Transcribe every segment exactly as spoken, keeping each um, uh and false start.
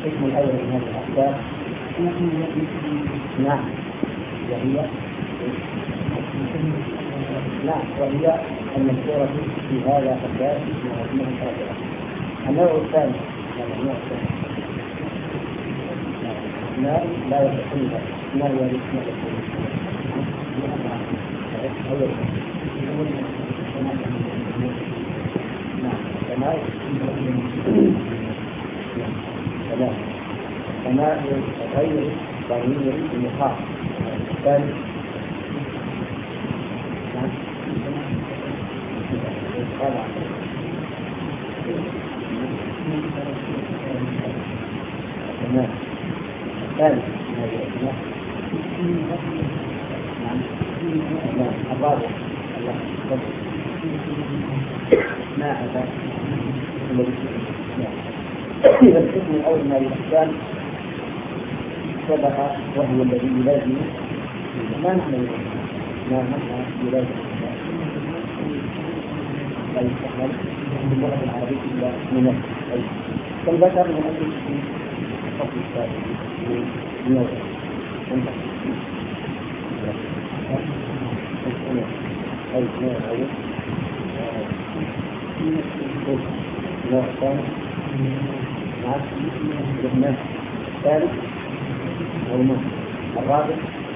القسم الأول من هذه الأحكام نعم وهي نعم وهي المذكورة في هذا الباب من الأسماء. النوع الثاني النوع الثاني لا لا يتصل ما هو الاسم نعم كما غير ضروري النقاط الثالث تمام ثالث نعم الرابع ما هذا إذا القسم الأول من الأحكام سبق وهو الذي يلازم ما نحن ما نحن يلازم لا يستحمل باللغة العربية إلا من أي كالبشر من أجل الفصل الثالث من نوع أي نوع أول نوع ثاني نعم الإهمال الثالث والمال الرابع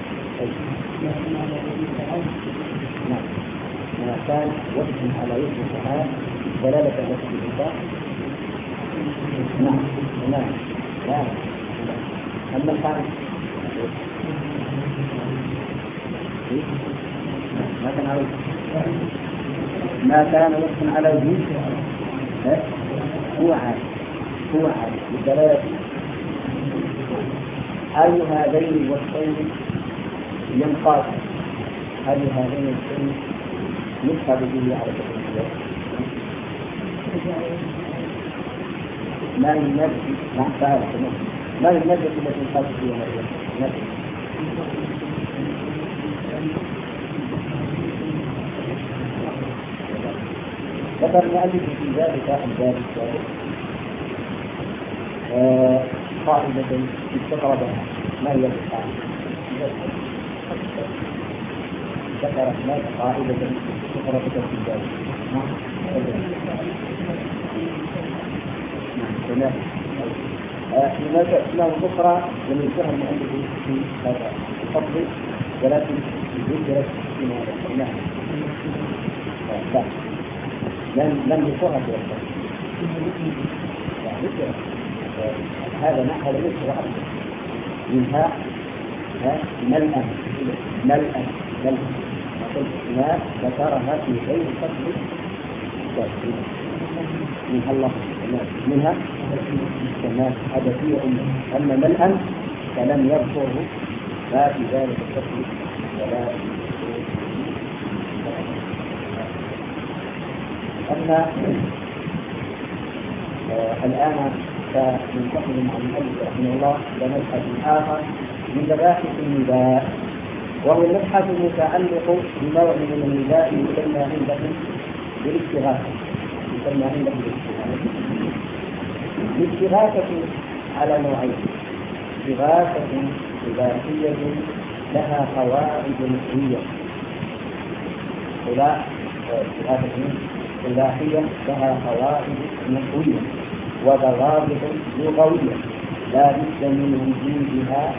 نعم كان وجه على وجه السحاب دلالة على الاتفاق نعم نعم نعم أما الخامس ما كان على ما كان وجه على وجه هو عاد هو عاد بالدلالة أي هذين الوصفين ينقاط أي هذين الوصفين يذهب به على التكليف ما النجم مع فارق ما النجم التي ينقاط فيها النجم ذكر المؤلف في ذلك الباب الثالث قاعدة استقر بها ما هي القاعدة؟ ذكر هناك قاعدة استقر بها في الباب. نعم. هناك أسماء أخرى لم يذكرها المؤلف في هذا الفصل ولكن ذكرت في هذا نعم. لا لم لم يذكرها في الفصل. ذكر هذا نحو اليسر منها ملأ ملأ ملأ ما ذكرها في غير فصل منها الله منها كما هذا فيه أما ملأ فلم يذكره لا في ذلك الفصل ولا أما آه الآن فننتقل مع المؤلف رحمه الله إلى مبحث آخر من مباحث النداء وهو المبحث المتعلق بنوع من النداء يسمى عندهم بالاستغاثة يسمى عندهم بالاستغاثة الاستغاثة على نوعين استغاثة إباحية لها قواعد نحوية استغاثة إباحية لها قواعد نحوية وضوابط لغوية لا بد من وجودها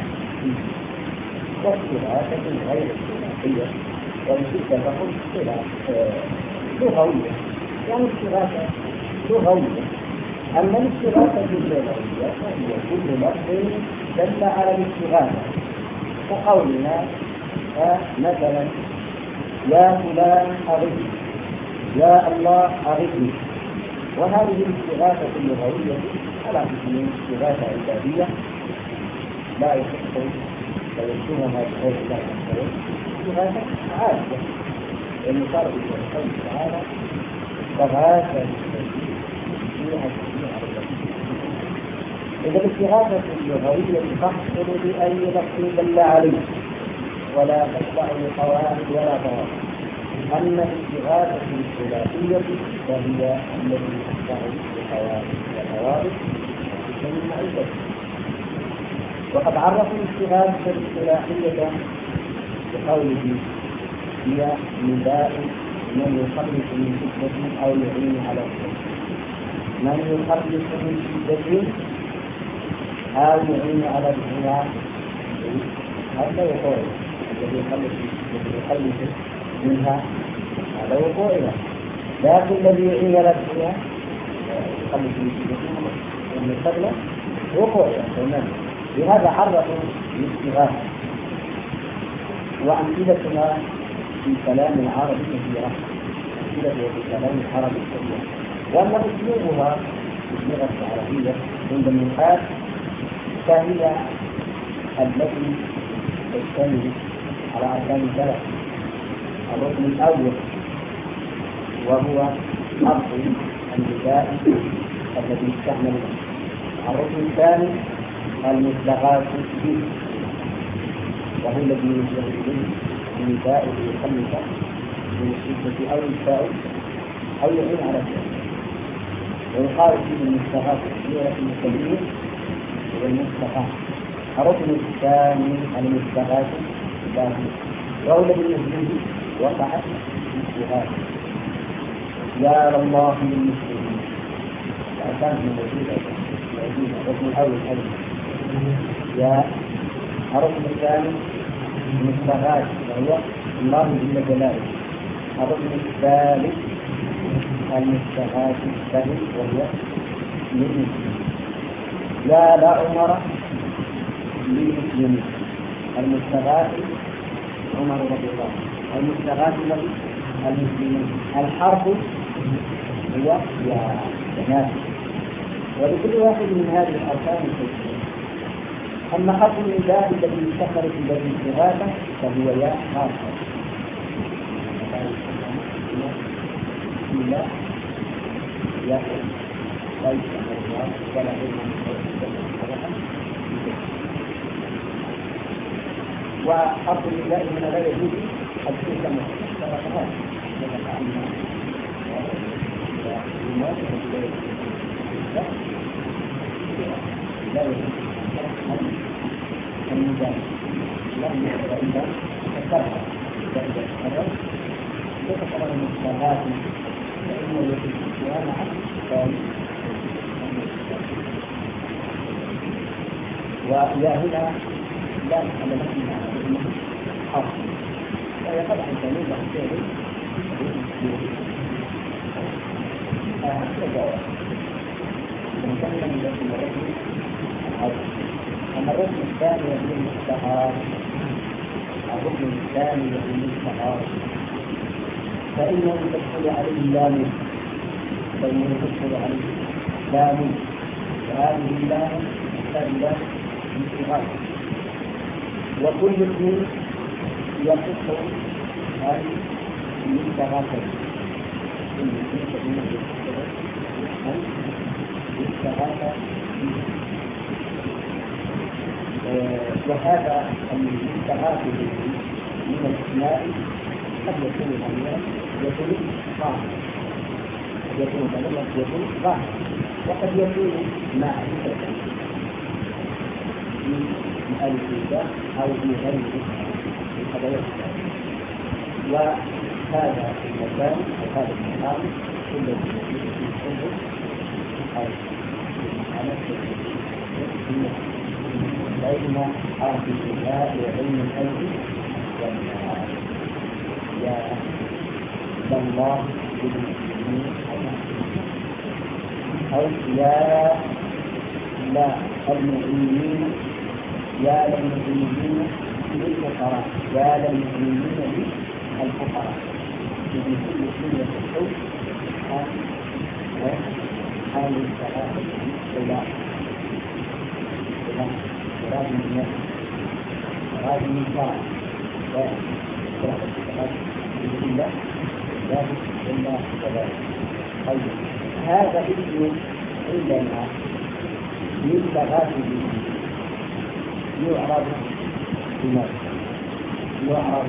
واستغاثة غير استغاثية وبشدة تقول لغوية يعني استغاثة لغوية. أما الاستغاثة اللغوية فهي كل لفظ دل على الاستغاثة كقولنا مثلا يا فلان أغثني يا الله أغثني وهذه الاستغاثة اللغوية على قسمين استغاثة عبادية لا يحق فيكونها بغير الله الخير استغاثة عادية لأن صار بالله تعالى استغاثة إذا الاستغاثة اللغوية تحصل بأي لفظ دل عليه ولا تتبع لقواعد ولا ضوابط. أما الاستغاثة الثلاثية فهي التي تتبع لقواعد وضوابط من معرفة وقد عرفوا الاستغاثة الاصطلاحية بقوله هي نداء من يخلص من شدة أو يعين على الشدة. من يخلص من شدة أو يعين على العناء هذا وقوع الذي يخلص منها هذا وقوع، لكن الذي يعين على العناء يخلص من شدة من قبله وقوع. لهذا عرفوا الاستغاثة. وأمثلتنا في كلام العرب كثيرة، أمثلتها في كلام العرب كثيرة، وأما أسلوبها في اللغة العربية عند النحاة فهي التي تشتمل على أركان ثلاث. الركن الأول وهو أرض النداء الذي يستعمل به. الركن الثاني المستغاث به وهو الذي يشتغل به النداء ليخلص من الشدة أو الفاء أو يعين على الشيء. ويقال فيه المستغاث بصيغة الكبير والمستغاث. الركن الثاني المستغاث به وهو الذي يهديه وقع الاجتهاد. يا الله للمسلمين كانت موجودة الركن الأول أول يا الركن الثاني المستغاث وهو الله جل جلاله. الركن الثالث المستغاث به وهو للمسلمين. يا لا عمر للمسلمين. المستغاث عمر رضي الله عنه. المستغاث به المسلمين. الحرف هو يا جماعة. ولكل واحد من هذه الأركان التوحيد. أما حرف النداء الذي يستخرج به الاستغاثة فهو يا خاصة. لا يا ليس ولا وحرف النداء من لا يجوز الحكم كما لا يجوز النداء لم يقرأ إلا الكرة فإذا تكرر تتكرر المستغاث فإنه يجب السؤال عنه. ويا هنا لا نحن نحن حرف لا يقضع عن جميع الشيء أما الركن الثاني يكون مستحار. الركن الثاني يكون مستحار فإنه تدخل عليه اللام فإنه تدخل عليه لام وهذه اللام تحتاج إلى الاستغاثة. وكل اسم يصح أن يستغاث يستغاث وهذا الاستغاث من الأسماء قد يكون الأمير يكون ظاهر قد يكون الأمير يكون ظاهر وقد يكون معرفة من ألف الباء أو من غيره من قضايا. وهذا المكان أو هذا المقام كله في الحب أو بين حرف النداء وبين الألف والنهار. يا الله للمسلمين أو يا لا المؤمنين يا للمؤمنين للفقراء يا للمؤمنين للفقراء. في كل سنة الحب حال الثلاثة إلى إلى مراد من الناس مراد من شرع لا شرع الثلاثة بإذن الله لا إلا كذلك. طيب هذا اسم عندنا يستغاث به يعرض بماذا؟ يعرض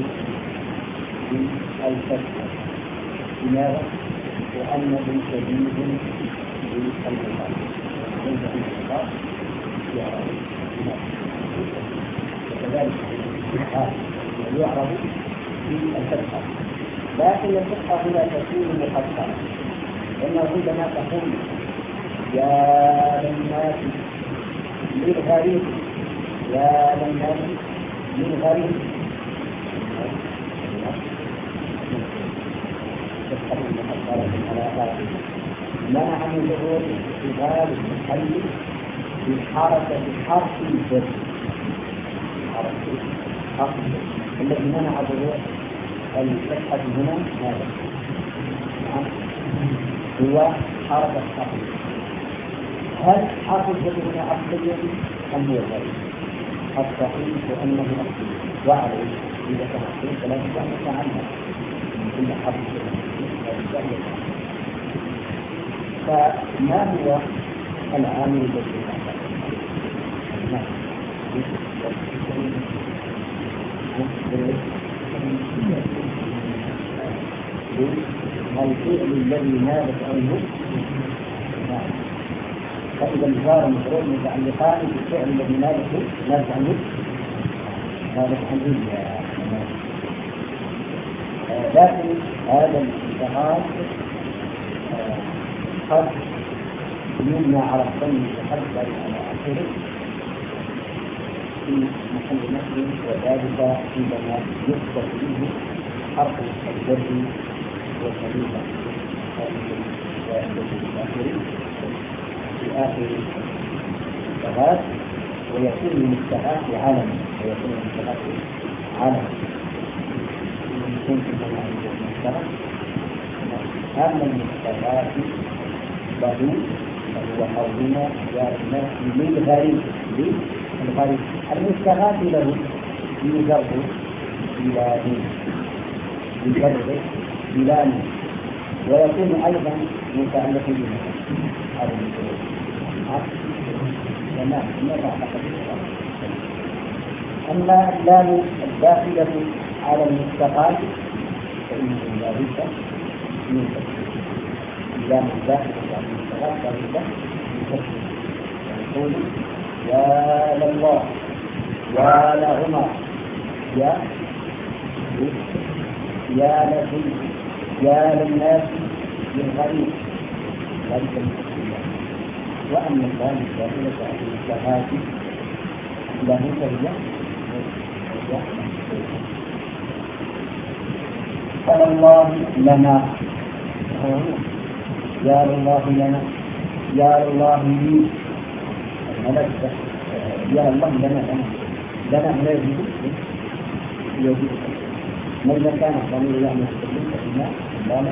بالفتح. لماذا؟ لأنه شديد بالخلق ليس بالخلق يعرض بماذا؟ هذا يعرف في الفتحة، لكن الفتحة هنا تكون مقصرة، لأنه عندما تقول يا للناس للغريب، يا للناس للغريب منع من ظهور استغلال التحلي بحركة حرف الجر، الذي منع ظهور الفتحة هنا هذا هو حركة حرف. هل حرف الجر هنا أصلي أم هو غير؟ الصحيح أنه أصلي، وعليه إذا كان أصلي فلا تتعلم عنه كل حرف الجر. فما هو العامل الذي الفعل الذي نابت عنه؟ فإذا الجار المفعول متعلقان بالفعل الذي نابت نابت عنه نابت عنه لكن هذا الاشتغال قد يمنع على الظن يتحدث على آخره في محل نفسه، وذلك عندما يكتب فيه حرف الجر والخليفة في آخر الصلاة، ويكون المستحاة علم، ويكون المستحاة علم يمكن أن يكون المستحاة. أما المستحاة له فهو قولنا يا الناس للغريب، للغريب المستغاث له يجر بلا يجر بلا، ويكون أيضا متعلق بما هذا المفعول. تمام. أما اللام الداخلة على المستغاث فإنه لا بد من تفسير اللام الداخلة على المستغاث لا بد من تفسير، يقول يا لله يا لعمر يا يا لذي يا للناس للغريب ذلك المستقبل. وأما اللام الداخلة على المستغاث له فهي قال الله لنا يا الله لنا يا الله لي الملكة يا الله لنا لنا لنا لا يجب يجب ماذا كان الضمير يعني يستقبل فإن لانا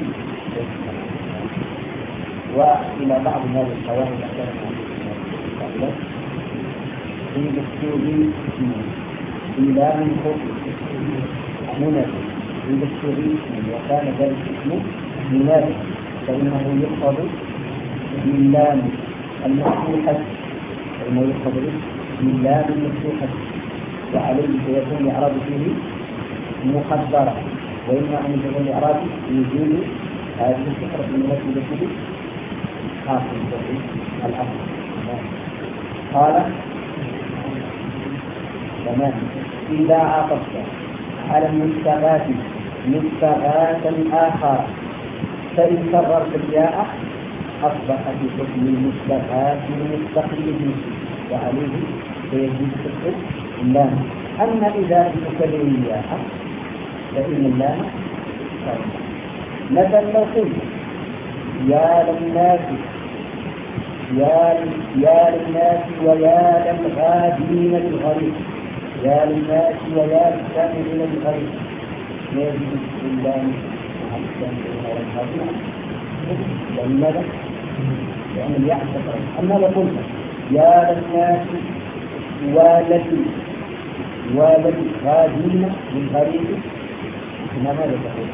وإلى بعض هذه القواعد الأخيرة في دستوري في لام مناسب في دستوري، وكان ذلك اسمه مناسب فإنه يقصد من لام المفتوحة، فإنه يقصد من لام المفتوحة، وعليه سيكون الإعراب فيه مقدرة، وإما أن يكون الإعراب يزيد هذه الفكرة المناسبة فيه حاصل الأمر. قال تمام. إذا عطفت على المستغاث مستغاثا آخر فإن كررت الياء أصبح في حكم المستغاث المستقل، وعليه سيجب حكم اللام. أما إذا تكرر الياء فإن اللام مثلا لو قلت يا للناس يا يا للناس ويا للغادين للغريب، يا للناس ويا للسامعين للغريب، لا يجب اللام مع السامعين والغادين. لماذا؟ لأن الياء تكرر. أما لو قلت يا للناس ولد ولد غادين للغريب، ماذا تقول؟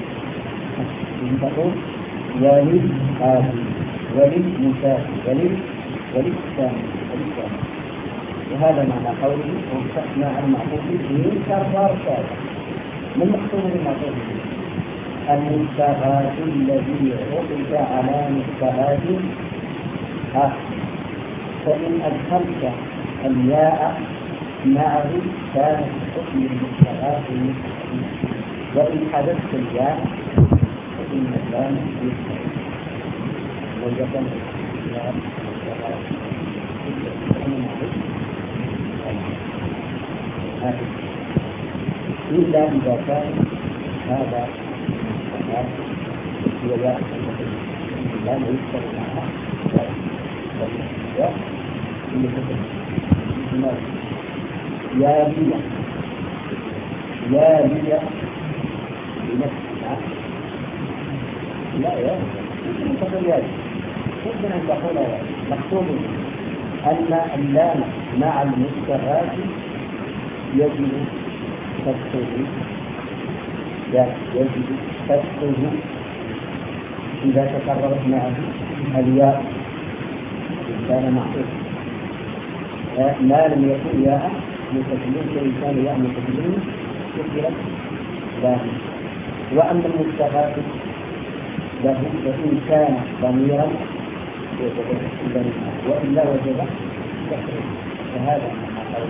تقول ولد غادين ولد مسافر ولد ولد سامع ولد سامع. وهذا معنى قوله وانشأنا المعقول من كرر سابع. من مقصود المعقول؟ المستغاث الذي عقد على مستغاث آخر، فإن أدخلت الياء معه كانت حكم المستغاث المستقيم، وإن حدثت الياء فإن اللام يستقيم ويكون الياء إلا إذا كان هذا المستغاث هو ياء اللام يستقيم معها يا بي يا بي بنفسها لا يا تقول يا ممكن أن تقول يا مقصود أن اللام مع المستغاث يجب فتحه يجب فتحه إذا تكررت معه الياء كان معروف ما لم يكن ياء متكلم كإنسان ياء متكلم كثيرا له. وأما المستغاث له فإن كان ضميرا وإلا وجب تحريم، فهذا ما قال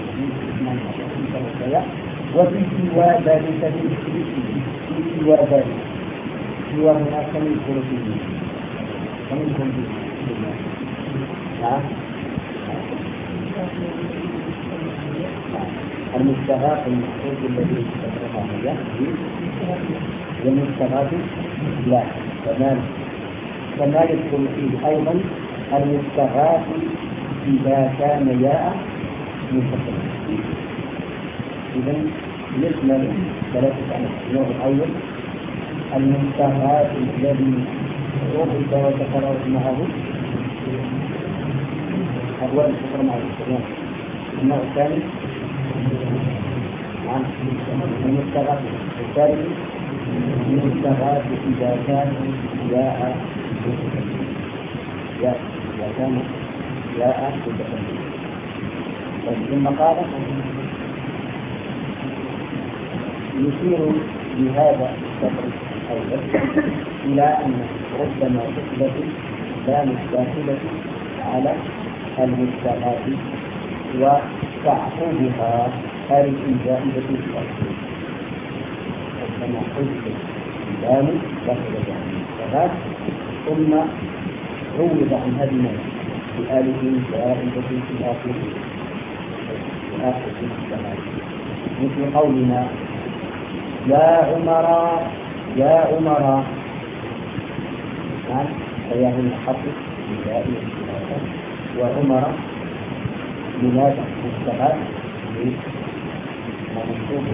وفي سوى ذلك في سوى ذلك سوى هناك من الخروجين ومن الخروجين المستغاث المحفوظ الذي يستغرقه يأتي والمستغاث لا كمان كما يدخل فيه أيضا المستغاث إذا كان ياء مستقيم. إذن يشمل ثلاثة أنواع. النوع الأول المستغاث الذي ربط وتكرر معه أبواب الفكر مع الاستغناء. النوع الثاني عن المستغاث الثالث المستغاث إذا كان جاء جاء إذا كان جاء متقدم. ثم قال يشير بهذا السطر الأول إلى أن ربما تثبت لام الداخلة على المستغاث وتعقبها ألف زائدة التأكيد. ربما تثبت لام داخلة على المستغاث ثم عوض عن هذه النوع بألف زائدة في آخر في آخر المستغاث، مثل قولنا يا عمر يا عمر نعم فيا هنا حرف وعمر لماذا مستغاث منصوب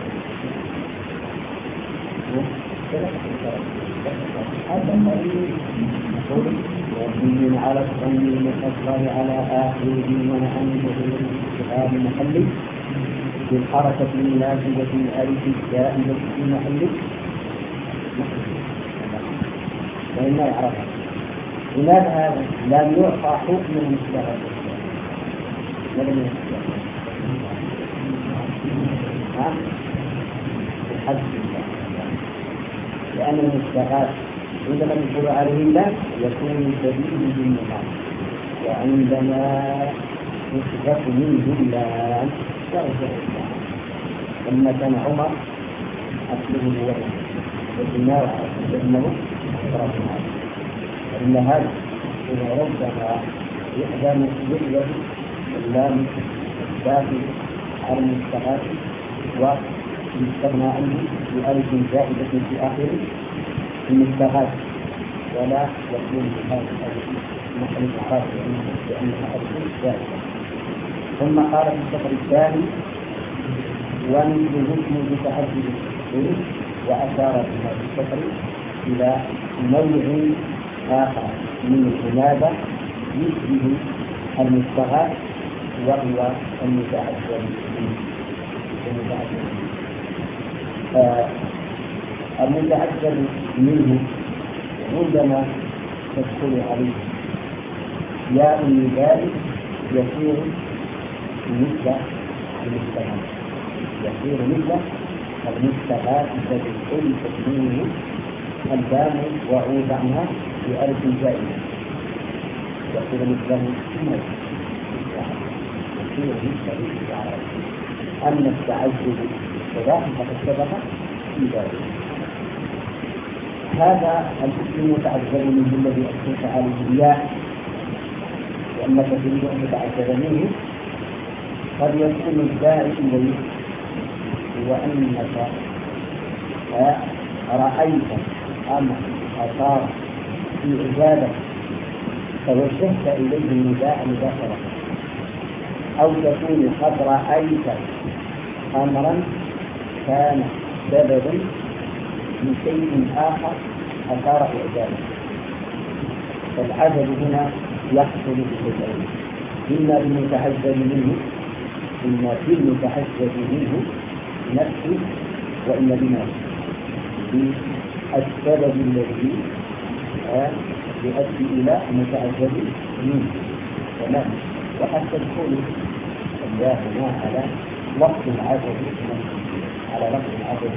هذا مبني على الضم المكسر على آخره ونحن استفهام محلي بالحركة المناسبة الألف الزائدة في محله فإن العرب لماذا هذا لم يعطى حكم المستغاث ولم يستغاث بحد الله، لأن المستغاث عندما يقول عليه الله يكون شديد بالنقاط، وعندما يثبت منه اللام يرجع الله. لما كان عمر أصله الولد والدماء ابنه أشرف معه، فإن هذا إذا ربما يحزن يحزن اللام الداخل على المستغاث ويستغنى عنه بألف زائدة في آخره المستغاث ولا يكون بهذا الألف نحن الإعراب لأنها ألف زائدة. ثم قال في السطر الثاني ومن حكم متعدد الحروف، وأشار في هذا السطر إلى نوع آخر من العنابة يشبه المستغاث وهو المتعدد. المتعدد منه عندما تدخل عليه ياء النداء يصير مثل المستغاث يصير مثل المستغاث الذي حذفت منه اللام وعوض عنها بألف زائدة يصير مثله تفسير مشترك على أن التعجب كذلك فقد سبق في ذلك. هذا الاسم متعجب منه الذي أشرك عليه الياء، وأنك تريد أن تتعجب منه قد يكون الداعي إليه وأنك رأيت أمر أثار في عبادة توجهت إليه النداء مباشرة، أو تكون قد رأيت أمرا كان سببا من شيء آخر أثار إعجابه. فالعجب هنا يحصل بشيئين: إما بالمتعجب منه إما بالمتعجب منه نفسه، وإما بما بالسبب الذي يؤدي إلى متعجب منه. تمام. وقد تدخل الله هنا على لفظ العجب على لفظ العجب.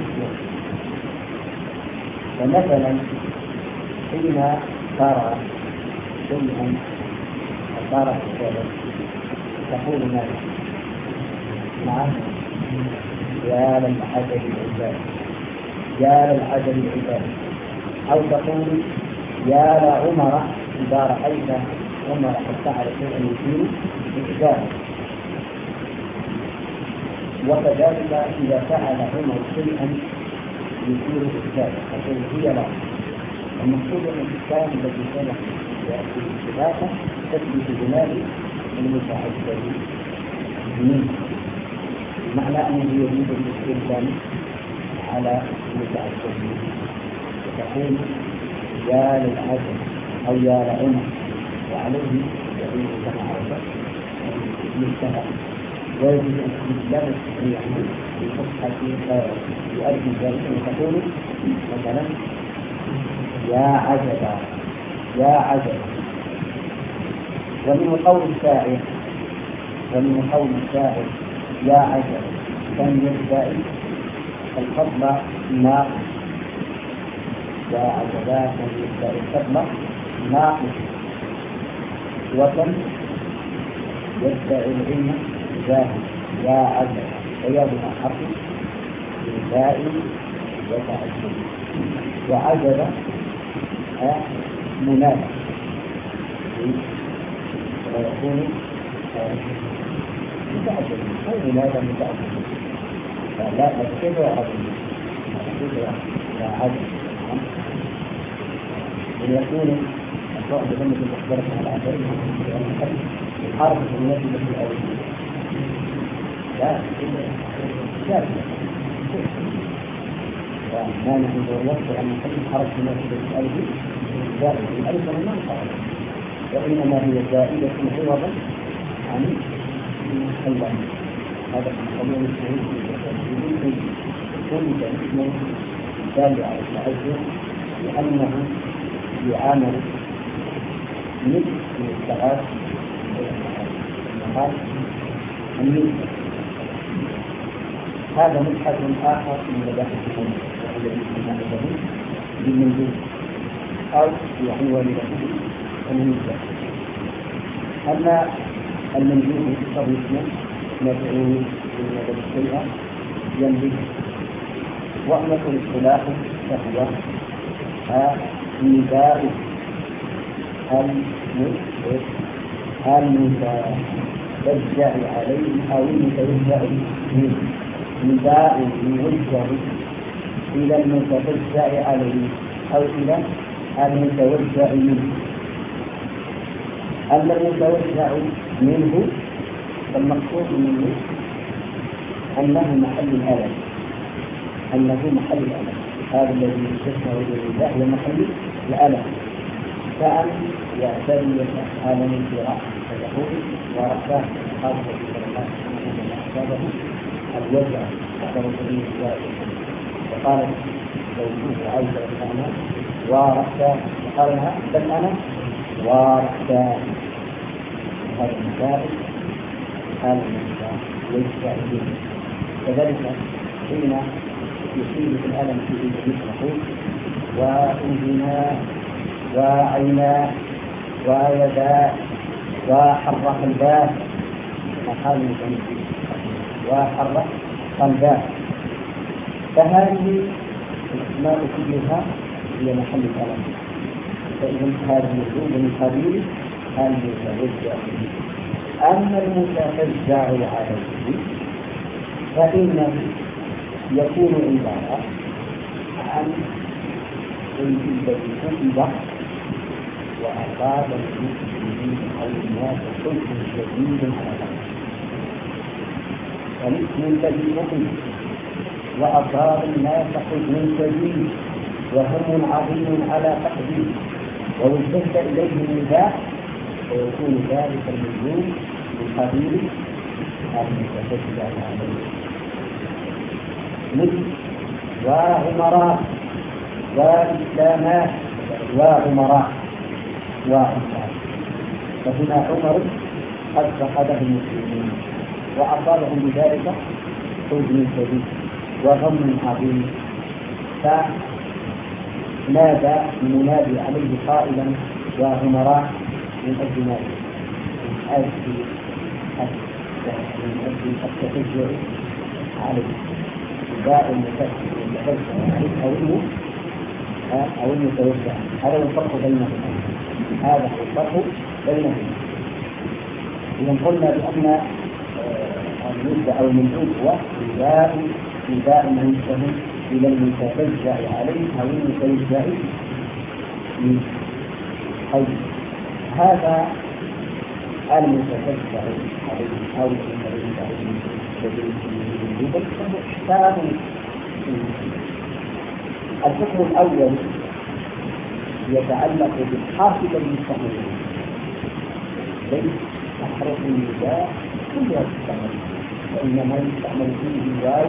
فمثلا حين ترى شيئا أثار السبب تقول ماذا؟ نعم، يا للعجب العباد، يا للعجب العباد. أو تقول يا لعمر إذا رأيت عمر قد فعل شيئا يثير إعجابه. وكذلك إذا فعل عمر شيئا يثير إعجابه تقول هي لا. المقصود أن الإنسان الذي كان يأتي بالثلاثة تثبت بناء المتعجب منه، معنى أنه يريد الاستخدام على المتعجب منه، وتقول يا للعجب أو يا لعمر، وعليه يقول كما عرفت المجتمع. ويجب استخدام التشريع في فصحى يؤدي ذلك، وتقول مثلا يا عجبا يا عجبا. ومن قول الشاعر ومن قول الشاعر يا عجبا كم يبدأ الفضل ناقص، يا عجبا كم يبدأ الفضل ناقص، وكم يبدأ العلم جاهل. يا عجبا ويبنى حرف بالباء وتعجب. وعجب منادى ويكون متعجب أو منادى متعجب. فلا كيف يعجب كيف يعجب ويكون الصوت بذنب المخبرة على العجل الحرف المناسبة في الأول لا شاكلة ما نحن نوصل أن نحل حرف مناسبة في الألف زائد. الألف ما نقرأ، وإنما هي زائدة عوضا عن الله. هذا القانون الشهيد في كل اسم دال على التعجب لأنه يعامل مثل الاستغاث والمحال النسبة. هذا مبحث آخر من مباحث الأمور الذي نعرفه بالمنزول أو يعنون له النسبة. أما المنزول فهو مفعول بمدى الشيء ينبغي، وأما الاصطلاح فهو نداء المتوجه عليه أو المتوجه منه، نداء يوجه إلى المتوجه عليه أو إلى المتوجه منه. أما المتوجه منه فالمقصود منه أنه محل الألم، أنه محل الألم. هذا الذي يشبه بالنداء هو محل الألم. كأن يعتري الألم في رأسه فيقول ورأسه خاصة بالله أنه أحسابه الوجع أحسب سبيل الوائل. وقالت زوجته عائشة أنا ورأسه، وقال لها بل أنا ورأسه. هذا المسائل هذا النساء والشاهدين. كذلك حين يصيب الألم في الجسم يقول وأذنا وعينا ويدا وحرق الباب حال المتنفس وحرك قلبان. فهذه الأسماء كلها هي محل كلام. فإذا هذه الوجود من قبيل المتفجع. أما المتفجع عليه فإنه يكون عبارة عن الذي كتب وأصاب المسلمين أو الناس حكم شديد على ذلك. الاسم الذي كتب وأصاب الناس حزن شديد وهم عظيم على فقده ووجهت إليه النداء ويكون ذلك المجنون من قبيل المتفجع عليه. مثل وعمراء وإسلامات وعمراء وإسلام. فهنا عمر قد فقده المسلمين وأصابهم بذلك حزن شديد وغم عظيم، فنادى المنادي عليه قائلا وعمراء من أجل ماذا؟ من أجل من أجل التفجع عليه. باء المتفجع عليه أو إنه أو المتوجع. هذا هو الفرق بينهما. هذا هو الفرق بينهما. إذا قلنا بأن النسبة أو المنعوت هو نداء نداء منتهى إلى المتفجع عليه أو المتوجع من حيث هذا المتفجع عليه أو المتوجع عليه فهو الحكم الأول يتعلق بالحرف الذي يستعمل ليس أحرف النداء كلها تستعمل، وإنما يستعمل فيه الواو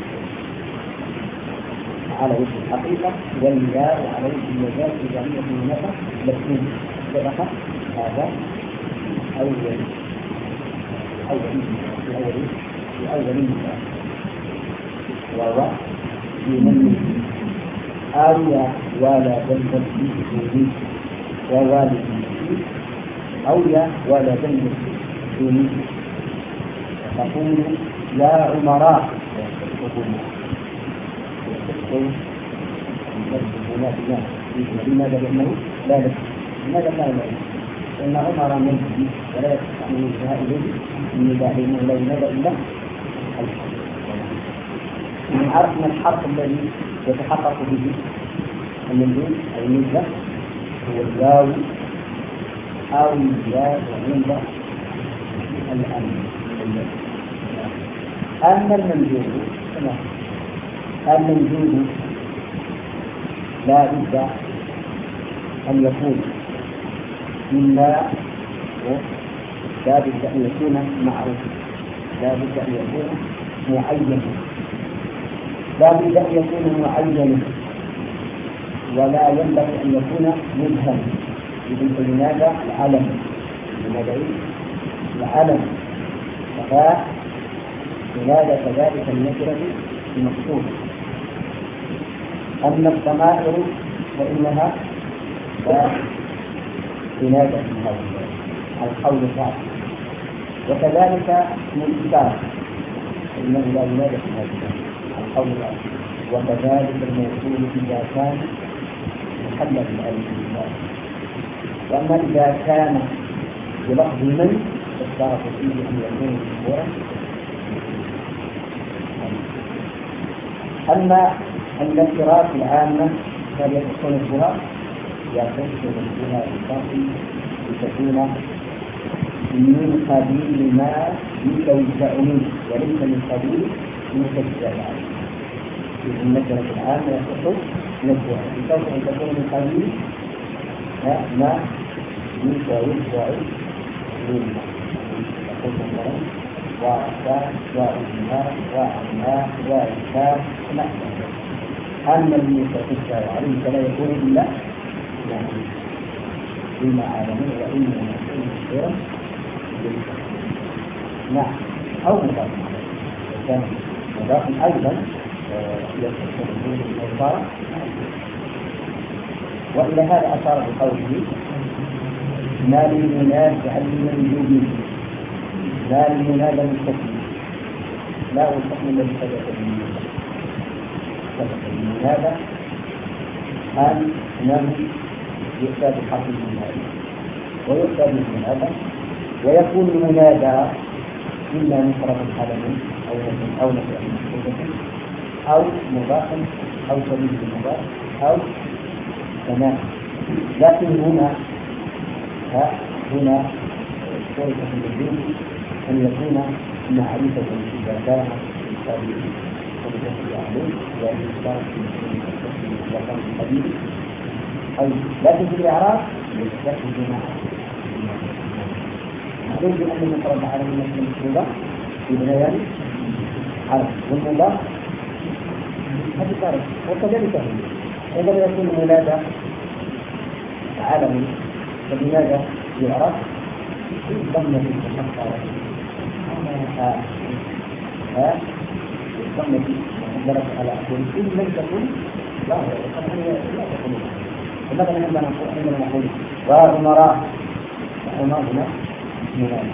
على وجه الحقيقة والنداء على وجه المجاز إذا هي في النفس لكن سبق هذا أول أول في أول في أول النداء وهو في من أو ولا ذنب فيه ووالد أو يا ولا ذنب فيه تقول يا عمراء لماذا؟ لأنه لا لك. لماذا لا لك؟ لأن عمر منه ولا يستطيع الذهاب إليه من نداء لا ينادى إلا من عرفنا الحرف الذي يتحقق به النزول أو النزلة هو الواو أو الياء عند الأمر. أما المنزول المنزول لا بد أن يكون إلا لا بد أن يكون معروفا، لا بد أن يكون معينا، لا بد أن يكون معينا ولا ينبغي أن يكون مبهما. إذن لماذا العلم؟ لماذا العلم؟ فلماذا كذلك النكرة المقصود؟ أما الضمائر فإنها لا تنادى في هذا القول فعلا، وكذلك الكتاب فإنه لا ينادى في هذا القول فعلا، وكذلك الموصول إذا كان محل بالألف واللام. وأما إذا كان بلفظ من فاشترط فيه أن يكون مشهورا. أما النكرات العامة فهي تصنفها يتصل بها الفاقي لتكون من قبيل ما يتوجع منه وليس من قبيل المتوجع عليه. إذن النكرة العامة يتصل نكرة يتصل أن تكون من قبيل ما يتوجع منه. يقول مثلا وأخبار وإنهاء وأعناء وإنهاء نحن. أما المتوجع عليه فلا يكون إلا يعني بما عالمين وإنما يكون خيرا نعم أو مضاف كان مضاف أيضا يتصل بالإنصار. وإلى هذا أشار بقوله ما للناس علما يبين لا المنادى المستثنى، لا هو الحكم الذي ثبت بالمنادى. ثبت بالمنادى أن إنه يؤتى بحرف المنادى ويؤتى بالمنادى، ويكون المنادى إما مفرد حلم أو نفي أو نفي أو مضاف أو شبيه بالمضاف أو تمام. لكن هنا ها هنا شرط في الوجود أن يكون معرفة إذا كان التابعين وبالتالي عليه والإشتراك في الوطن القديم. أي لكن في الإعراب يستخدم معلوم بأن المفرد على المسلم المفروضة في بنيان حرف والمضاف هذه تعرف. وكذلك هو عندما يكون المنادى عالمي فبماذا يعرف ضمن في المحطة ها ها ضمن في مقدرة على أقول إن لم تكن لا لا تكون. ومثلا عندما نقول عندما نقول وأمراء أمراء هنا منادى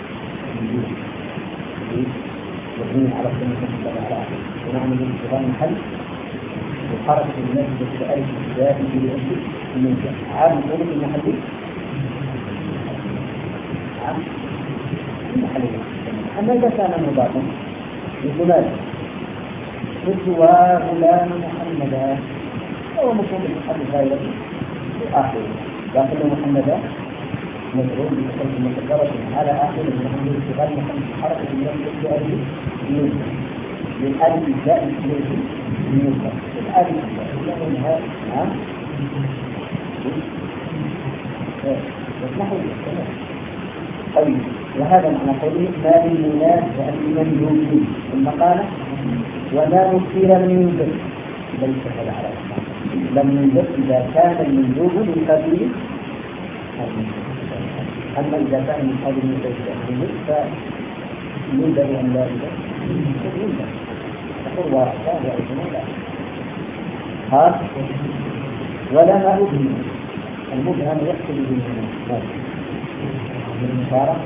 يبني على السنة على ونعمل انتظام محل وحركة الناس بتبقى ألف ذاتي بأسف من عام الأولى المحلي عام المحلي. أما إذا كان مضافا لفلان مثل وغلام محمدا هو مفهوم المحل غيره آخر لكن محمدا مدعو بحركة المتكررة على آخر المحمد استغلال محمد حركة الناس بأسف من للألف الزائد إليه بالنسبة الألف الزائد إليه ها نحو طيب. وهذا معنى قوله ما للمولاد وأن يوجد المقالة ولا مثير من يوجد ليس هذا على لم يوجد إذا كان المندوب من قبيل. أما إذا كان من قبيل من فيوجد أن لا يوجد تقول واحدة وأجمع ها ولا ما أبهم المبهم يحصل به بالمشارة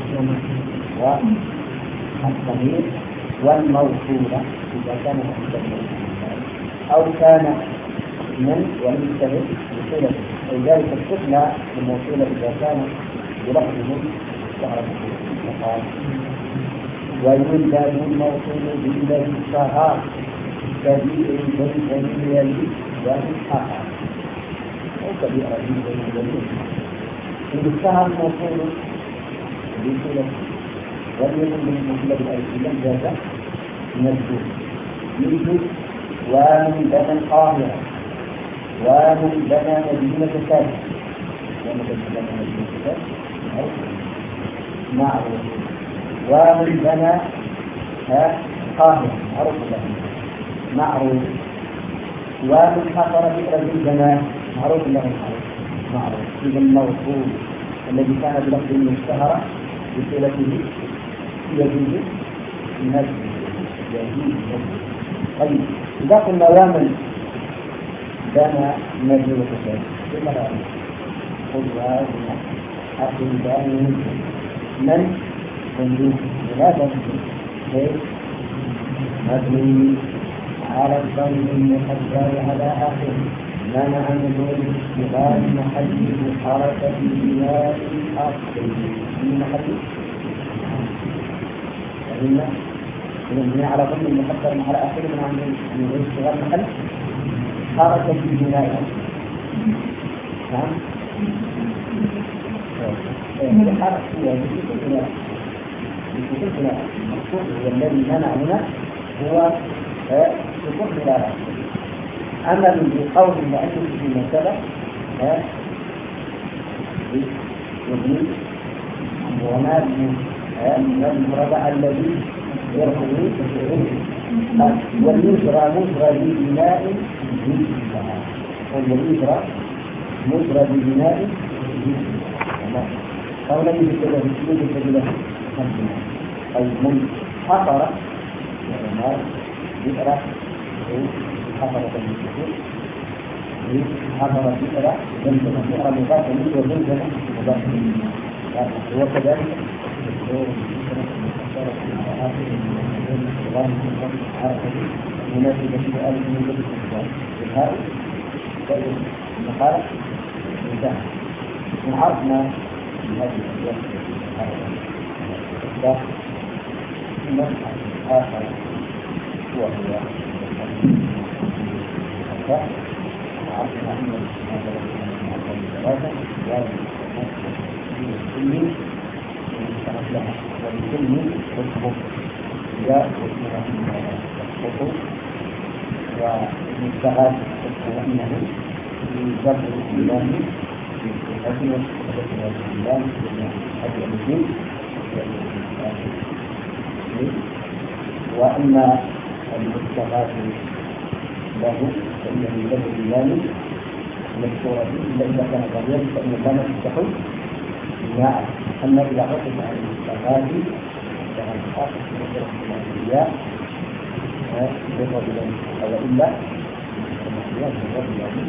والضمير والموصولة إذا كان مستمر أو كان من ومستمر بصلة ولذلك السفلى الموصولة إذا كان بلفظه تعرف مقال ويولد الموصول بالذي اشتهر كبير بين يلي وإسحاق أو كبير بين يلي إن اشتهر الموصول بصلة وليكن بالموصولة بالألفية جاز مجهول يوجد ومن بنى القاهرة ومن بنى مدينة ثانية ومن بنى مدينة ثانية معروف ومن بنى قاهرة معروف له معروف ومن حفر بئر الجنة معروف له معروف. إذا الموصول الذي كان بلفظ المشتهرة بصلته يجوز النسب يجوز. طيب إذا قلنا ومن بنى مدينة ثانية ثم لا قل أخي بني من مندوب لماذا مبني على الضم المقدر على آخر منع من اشتغال محل بحركة بناء الأصل في محل فإن المبني على ضم المقدر على آخر منع من اشتغال محل حركة بناء نعم الحركة والذي منع هنا هو سكون خلافه. أما بقول المؤلف في المسألة يبني وما المربع الذي يرفضه واليسرى مجرى ببناء واليسرى مجرى ببناء أو لم يجد له أي من حفر يعني بئر حفر بالمسكين حفر بئر بنت بئر مضاف منه وبنت مضاف منه وكذلك اشترط على آخر من الله من عرفه مناسبة سؤال من ذلك السؤال الهاء المقالة انتهى وعرفنا بهذه الأشياء الأشياء المبحث الآخر وهو الأشياء عرفنا أن هذا ثلاثة وكل يشترك لها ولكل حكم جاء الحكم والمستغاث وأنه يجب الإسلام في الحكم والإسلام في الدين وأما المستغاث له فإنه له الإسلام مذكورة إلا إذا كان ضرورا فإن لا تستحق نعم. أما إذا عطف عن المستغاث فهل خاص بذكر الأنبياء بالرجل أو إلا المحيات بالرجل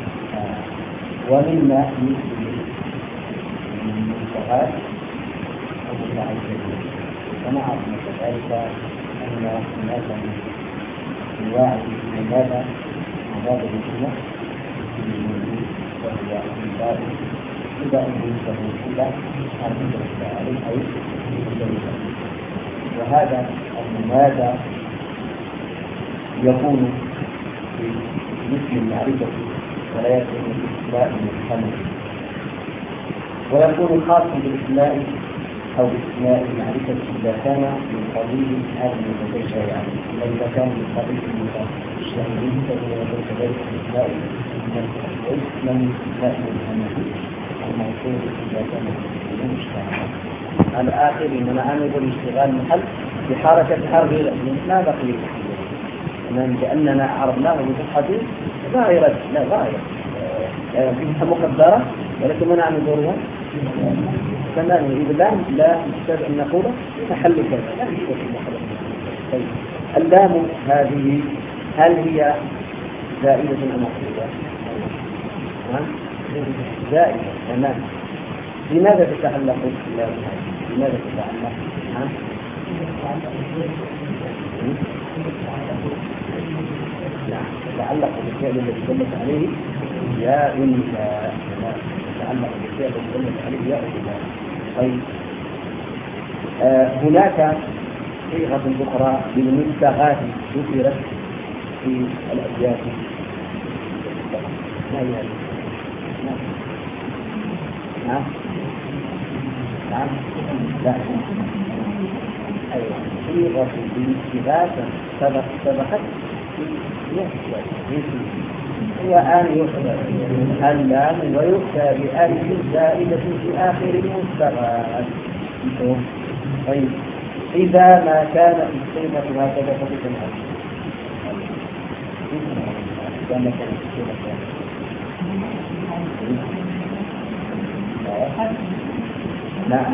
ومما يمكن من المستغاث أو المعيشة كما عرفنا كذلك أن هناك أنواع من هذا عذاب الجنة وهو الباب إذا أنزل إلى أنزل عليه أو وهذا الماذا يكون في مثل المعرفة ولا يكون بالإسلاء المحمد ويكون خاصا بالإسلاء أو بإسلاء المعرفة إذا كان من قبيل هذا المتشابه عليه إذا كان من قبيل الشاهدين فهو يكون كذلك الإسلاء من إسلاء المحمد الموصول إذا كان من الشاهدين الآخر من عامل الاشتغال محل بحركة حرب لا بقي لأننا عرضناه بصحة ظاهرة لا ظاهرة فيها مقدرة ولكن من عامل دورها تمام إذا لا نحتاج أن نقول محل كذا لا يشتغل محل طيب اللام هذه هل هي زائدة أم مقصودة؟ زائدة تمام. لماذا تتعلق بالله؟ لماذا تتعلق؟ لا تتعلق بالفعل الذي دلت عليه يا إنساء تتعلق بالفعل الذي دلت عليه يا إنساء. طيب آه هناك صيغة أخرى للمستغاث ذكرت في الأبيات ما هي نعم نعم لا أيوة صيغة الاستغاثة سبق سبقت هو آن يحدث اللام ويؤتى بألف زائدة في آخر المستغاث. طيب إذا ما كانت الصيغة هكذا فتكون إذا ما كانت الصيغة نعم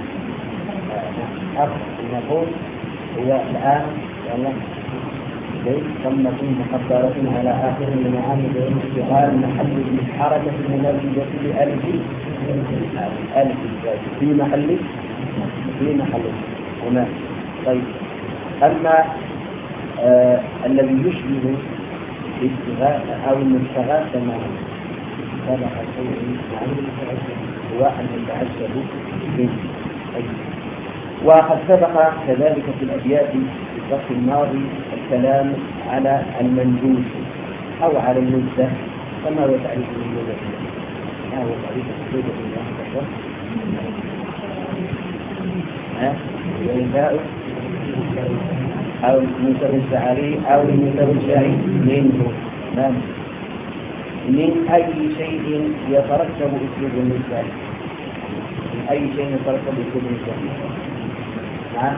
أخذ نقول هو الآن والله ثم مقدرة على آخر من عامل الاشتغال محل الحركة المناسبة لألف ألف في محل في محل هنا. طيب أما آه الذي يشبه الاستغاثة أو المستغاثة تماما هذا الشيء هو أن يتعجب به. وقد سبق كذلك في الأبيات في الفصل الماضي الكلام على المنجوز أو على النزة. فما هو تعريف النزة؟ ما هو تعريف النزة؟ الإنباء أو المتوسع عليه أو المتوسع منه من أي شيء يتركب أسلوب النزة؟ من أي شيء يتركب أسلوب النزة؟ نعم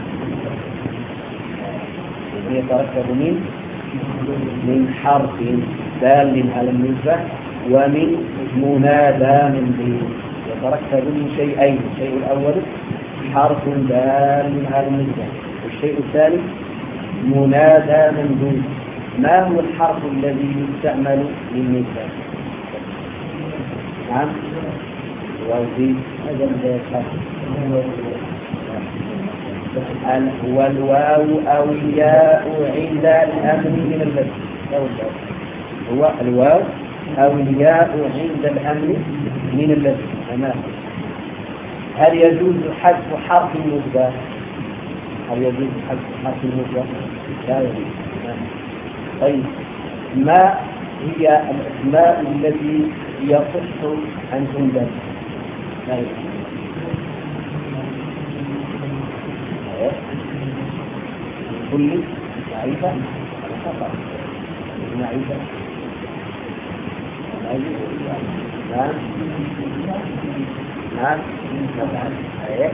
يتركب من من حرف دال على النسبة ومن منادى من به. يتركب من شيئين، الشيء الأول حرف دال على النسبة والشيء الثاني منادى من به. ما هو الحرف الذي يستعمل للنسبة؟ نعم وفي هذا الحرف والواو أو الياء عند الأمن من اللفظ. هو الواو أو الياء عند الأمن من اللفظ. تمام. هل يجوز حذف حرف المبدأ؟ هل يجوز حذف حرف المبدأ؟ لا يجوز. طيب، ما هي الأسماء التي يصح أن تندب؟ لا يجوز. كل معرفة خطأ. معرفة نعم نعم نعم ايه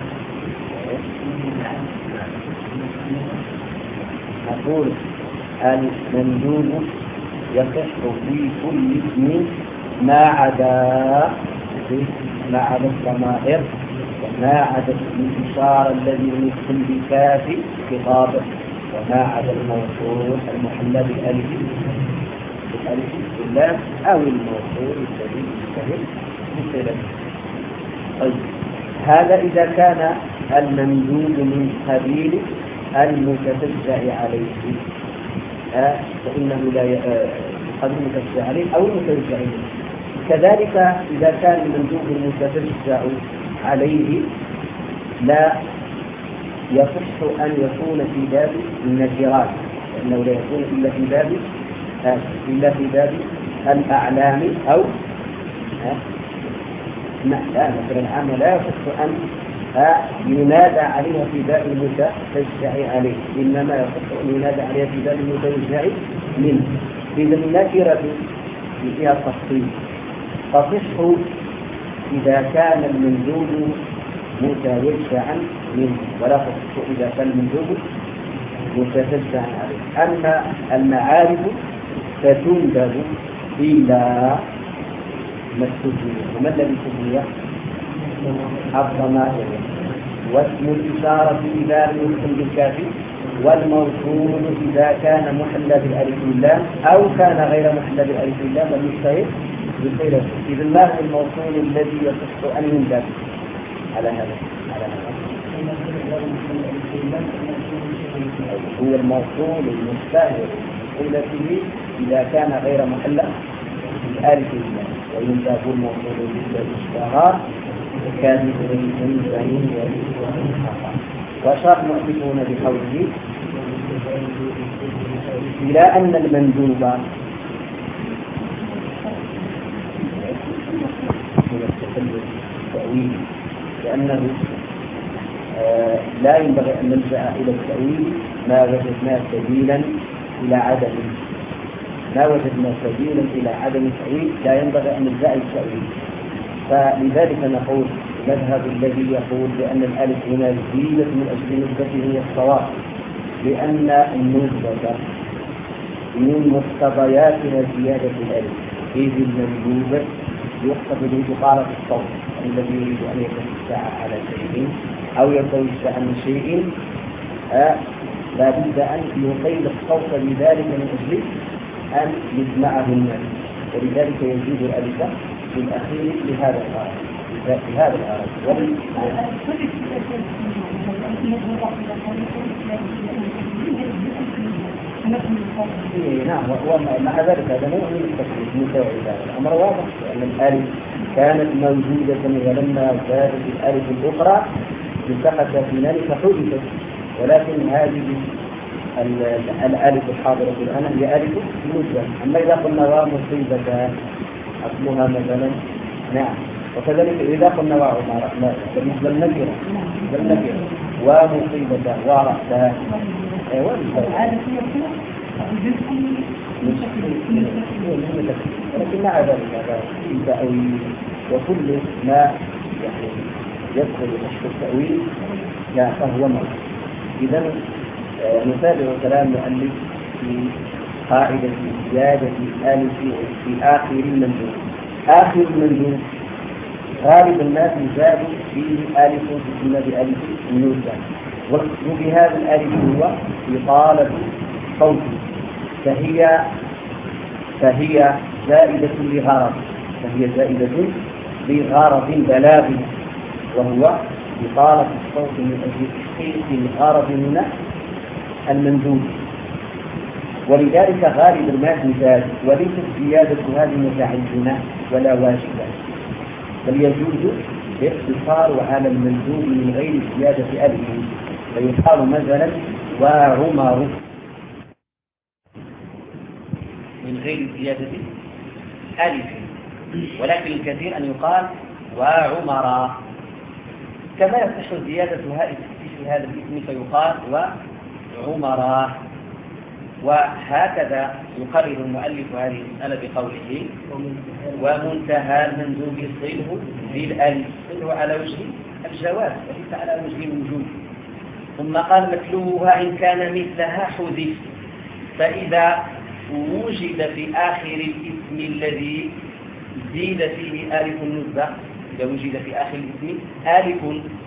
نقول المندوب يصح في كل اسم ما عدا ما عدا الضمائر وما عدا الانتصار الذي يدخل بكاف خطابه وما عدا الموصول المحلى بالالف بالالف باللام او الموصول الذي يستهل بصله. طيب، هذا اذا كان المندوب من قبيل المتشجع عليه آه فانه لا يقبل المتشجع عليه او المتشجع عليه. كذلك اذا كان المندوب المتشجع عليه لا يصح أن يكون في باب النكرات، لأنه لا يكون إلا في باب إلا في باب الأعلام أو لا مثلا العامة لا يصح أن ينادى عليها في باب المتشجع عليه، إنما يصح أن ينادى عليها في باب المتشجع منه. إذا النكرة فيها تفصيل، تصح إذا كان المندوب متشجعا منه ولا تصح إذا كان المندوب متشجعا عليه. أما المعارف فتندب إلى ما استثني. وما الذي استثني؟ الضمائر واسم الإشارة إذا لم يدخل بالكافي والموصول إذا كان محلى بالألف واللام أو كان غير محلى بالألف واللام لم يشتهر بالصلة. إذا ما هو الموصول الذي يصح أن يندب على هذا؟ على هذا هو الموصول المشتهر بصلته إذا كان غير محلى بالألف واللام، ويندب الموصول بالاشتهار كان من بعيد وشرط مؤلفون بقوله إلى أن المندوب التأويل، لأنه آه لا ينبغي أن نلجأ إلى التأويل ما وجدنا سبيلا إلى عدم ما وجدنا سبيلا إلى عدم التأويل لا ينبغي أن نلجأ إلى التأويل. فلذلك نقول المذهب الذي يقول بأن الألف هنا زيادة من أجل نسبته هي الصواب، لأن النسبة من مقتضياتها زيادة الألف، إذ المندوب يقصد به بقارة الصوت الذي يريد أن يتوسع على شيء أو يتوسع عن شيء آه لا بد أن يطيل الصوت بذلك من أجل أن يسمعه الناس، ولذلك يزيد الألف في الأخير لهذا الغرض لهذا الغرض. نعم، ومع ذلك هذا نوع من التكليف متوعد. الأمر واضح لأن الألف كانت موجودة ولما زادت الألف الأخرى التقت في ذلك فحدثت، ولكن هذه الألف الحاضرة الآن هي ألف مجرد. أما إذا قلنا واو مصيبة أصلها مثلا نعم، وكذلك إذا قلنا واو بالنسبة للنكرة بالنكرة ومصيبة ورأسها ولكن مع ذلك هذا التأويل وكل ما يعني يدخل تحت التأويل لا فهو مرض. إذا نتابع كلام المؤلف في قاعدة زيادة الألف في آخر المندوب. آخر المندوب غالب الناس يزاد فيه ألف تسمى بألف النوسة، والمقصود بهذا الألف هو إطالة صوته، فهي فهي زائدة لغرض فهي زائدة لغرض بلاغي، وهو إطالة الصوت من أجل تحقيق الغرض من المندوب، ولذلك غالب ما تزاد، وليست زيادة هذه متعينة ولا واجبة، بل يجوز الاقتصار على المندوب من غير زيادة ألف، فيقال مثلا وعمر من غير زيادة ألف، ولكن الكثير أن يقال وعمر. كما يصح زيادة هذا الاسم فيقال وعمر. وهكذا يقرر المؤلف هذه المسألة بقوله ومنتهى المندوب يصله بالألف، يصله على وجه الجواز وليس على وجه الوجود. ثم قال متلوها إن كان مثلها حذف، فإذا وجد في آخر الاسم الذي زيد فيه ألف النزة، إذا وجد في آخر الاسم ألف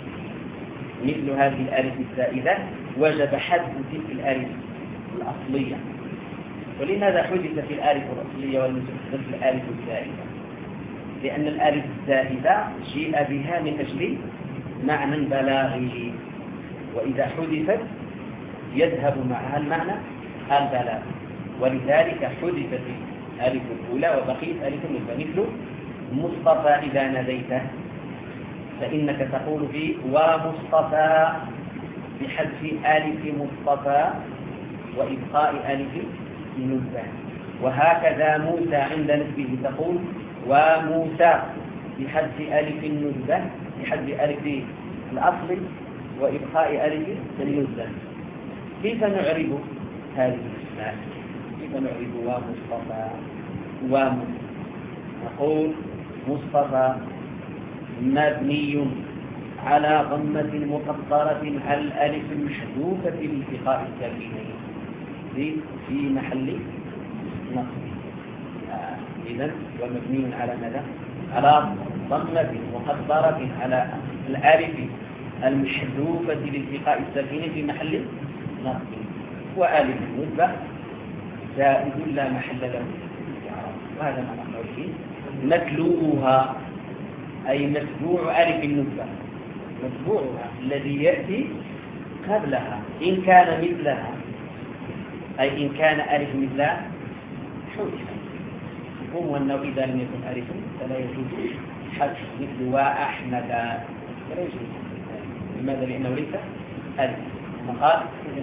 مثل هذه الألف الزائدة وجب حذف تلك الألف الأصلية. ولماذا حدث في الآلف الأصلية ولم تحدث في الآلف الزائدة؟ لأن الآلف الزائدة جيء بها من أجل معنى بلاغي، وإذا حدثت يذهب معها المعنى البلاغي، ولذلك حدثت الآلف الأولى وبقيت آلف النزة. مثل مصطفى إذا ناديته فإنك تقول فيه ومصطفى بحذف آلف مصطفى وإبقاء آلف النزة. وهكذا موسى عند نسبه تقول وموسى بحذف آلف النزة، بحذف آلف الأصل وإبقاء آلف النزة. كيف نعرب هذه الأسماء؟ كيف نعرب ومصطفى ومصطفى؟ نقول مصطفى مبني على ضمة مقدرة على الألف المحذوفة لالتقاء الساكنين في محل نصب. آه. إذن ومبني على ماذا؟ على ضمة مقدرة على الألف المحذوفة لالتقاء الساكنين في محل نصب، وألف النسبة زائد لا محل له. وهذا ما نقول فيه متلوها أي متبوع ألف النسبة، متبوعها الذي يأتي قبلها إن كان مثلها، أي إن كان ألف مثلها حذف. هم أنه إذا لم يكن ألف فلا يجوز حذف، مثل وأحمد فلا يجوز. لماذا؟ لأنه ليس ألف. قال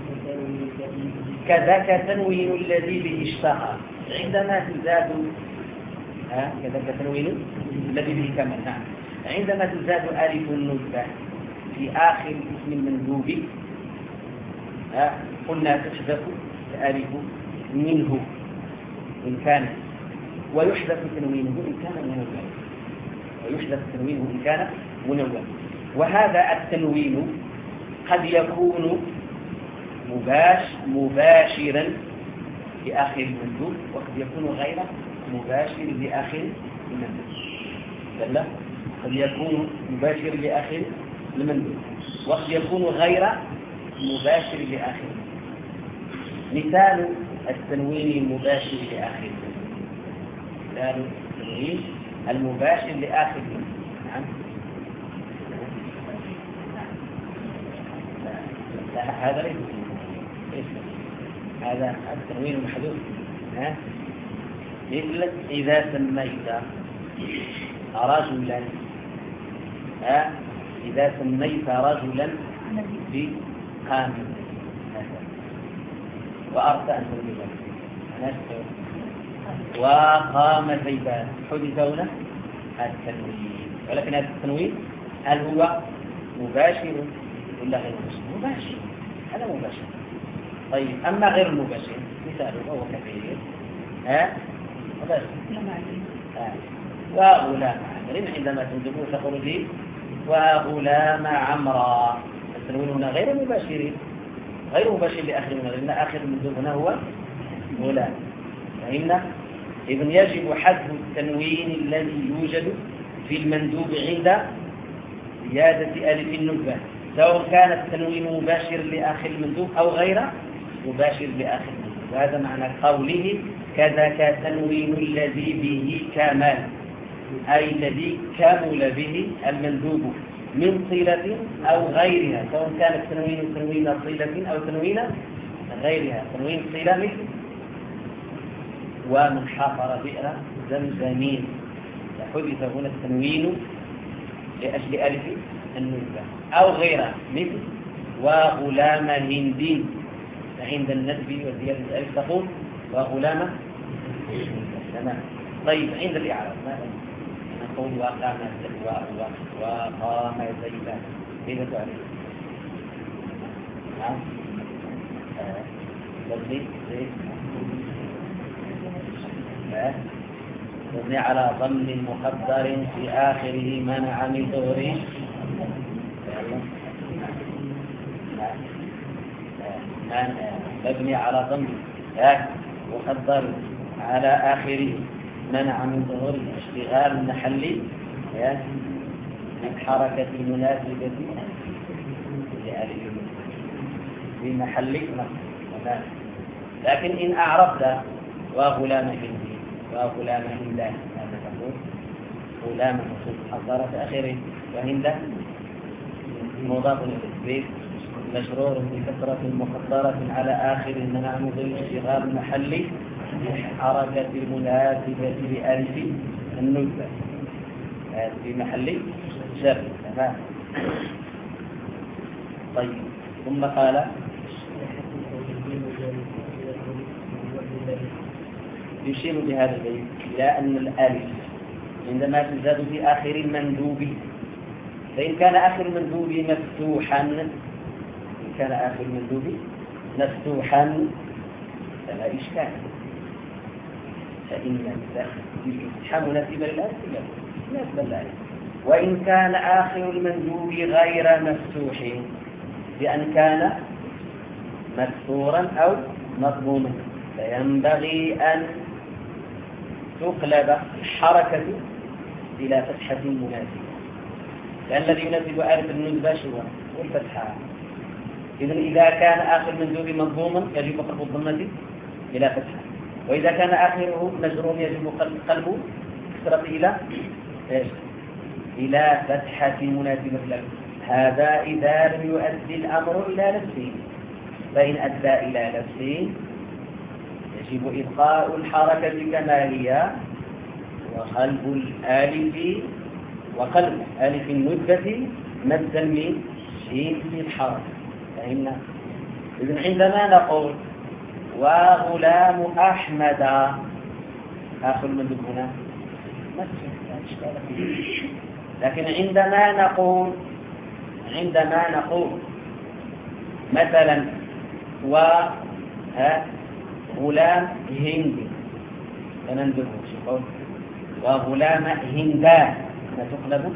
كذاك تنوين الذي به اشتهى عندما تزاد ها كذاك تنوين الذي به كمل. نعم، عندما تزاد ألف النسبة في آخر اسم المندوب ها قلنا تحذف ألف منه إن كان، ويحذف تنوينه إن كان منونا، ويحذف تنوينه إن كان منونا. وهذا التنوين قد يكون مباش مباشرا لآخر المندوب، وقد يكون غير مباشر لآخر المندوب. لا، قد يكون مباشر لآخر المندوب وقد يكون غير مباشر لآخر. مثال التنوين المباشر لآخر المندوب، مثال التنوين المباشر لآخر المندوب. نعم، هذا ليس هذا التنوين المحذوف. ها مثل إذا سميت رجلا، ها إذا سميت رجلا بقام وأردت أن تنوين وقام زيدان، حدث هنا التنوين. ولكن هذا التنوين هل هو مباشر ولا غير مباشر؟ مباشر، هذا مباشر. طيب أما غير المباشر مثاله وهو كثير. ها مباشر وغلام عمرو، عندما تنجبه تقول فيه وغلام عمرا. التنوين هنا غير مباشر، غير مباشر لآخر المندوب، لأن آخر المندوب هنا هو غلام. فإن إذن يجب حذف التنوين الذي يوجد في المندوب عند زيادة ألف النسبة، سواء كان التنوين مباشر لآخر المندوب أو غير مباشر لآخر المندوب. وهذا معنى قوله كذاك تنوين الذي به كمال، أي الذي كمل به المندوب من صلة أو غيرها، سواء كانت تنوين تنوين صلة أو تنوين غيرها. تنوين صلة مثل ومن حفر بئر زمزمين، حدث هنا التنوين لأجل ألف النسبة، أو غيرها مثل وغلام هند، عند النسب وزيادة الألف تقول وغلام. تمام. طيب عند الإعراب نقول وقام وقام زيدان، كيف تعرف؟ نعم. مبني زيد مبني على ضم مقدر في آخره منع من ظهوره. مبني على ضم مقدر على آخره منع من ظهور الاشتغال المحلي بالحركة المناسبة لألف في محل نصب. لكن إن أعربت وغلام هندي وغلام هندان، ماذا تقول؟ غلام مصوب حضارة آخره، وهند مضاف للتثبيت مشرور بكثرة مقدرة على آخر منع من ظهور الاشتغال المحلي حركة المناسبة لألف النسبة في محل شر. تمام. طيب ثم قال يشير بهذا البيت إلى أن الألف عندما تزاد في آخر المندوب، فإن كان آخر المندوب مفتوحا إن كان آخر المندوب مفتوحا فلا إشكال، فإن الفتحة مناسبة للألف مناسبة للألف. وإن كان آخر المندوب غير مفتوح بأن كان مكسورا أو مضموما، فينبغي أن تقلب الحركة إلى فتحة مناسبة، لأن الذي يناسب ألف النسبة هو والفتحة. إذن إذا كان آخر المندوب مضموما يجب قلب الضمة إلى فتحة، وإذا كان آخره مجرور يجب قلبه كسرة إلى إيش؟ إلى فتحة مناسبة له. هذا إذا لم يؤدي الأمر إلى نفسه، فإن أدى إلى نفسه يجب إبقاء الحركة كما هي وقلب الآلف وقلب آلف النسبة مدا من شين في الحركة. فإن إذن عندما نقول وغلام أحمد آخر المندوب هنا لكن عندما نقول عندما نقول مثلا وغلام هندي فنندب شوفوا وغلام هندان فتقلب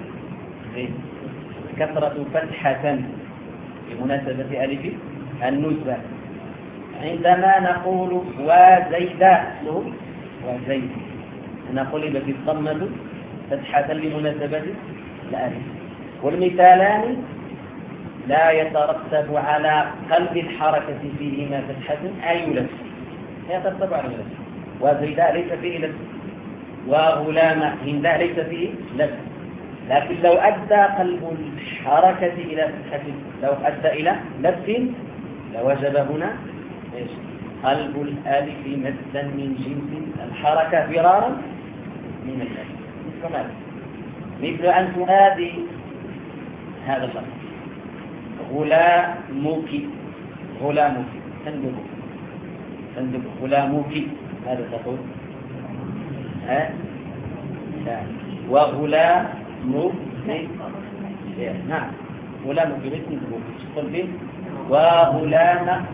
كثرة فتحة بمناسبة ألف النسبة. عندما نقول وزيدان وزيد نقلب بالضمة فتحة لمناسبة الألف. والمثالان لا يترتب على قلب الحركة فيهما فتحة أي لبس، يترتب على لبس. وزيدان ليس فيه لبس، وغلام هندان ليس فيه لبس، لكن لو أدى قلب الحركة إلى فتحة، لو أدى إلى لبس لوجب هنا إيش؟ قلب الألف مدا من جنس الحركة فرارا من الألف. مثل مثل أن تنادي هذا اللفظ غلامك غلامك تندب تندب غلامك، ماذا تقول؟ ها؟ لا. وغلامك نعم غلامك تقول به وغلامك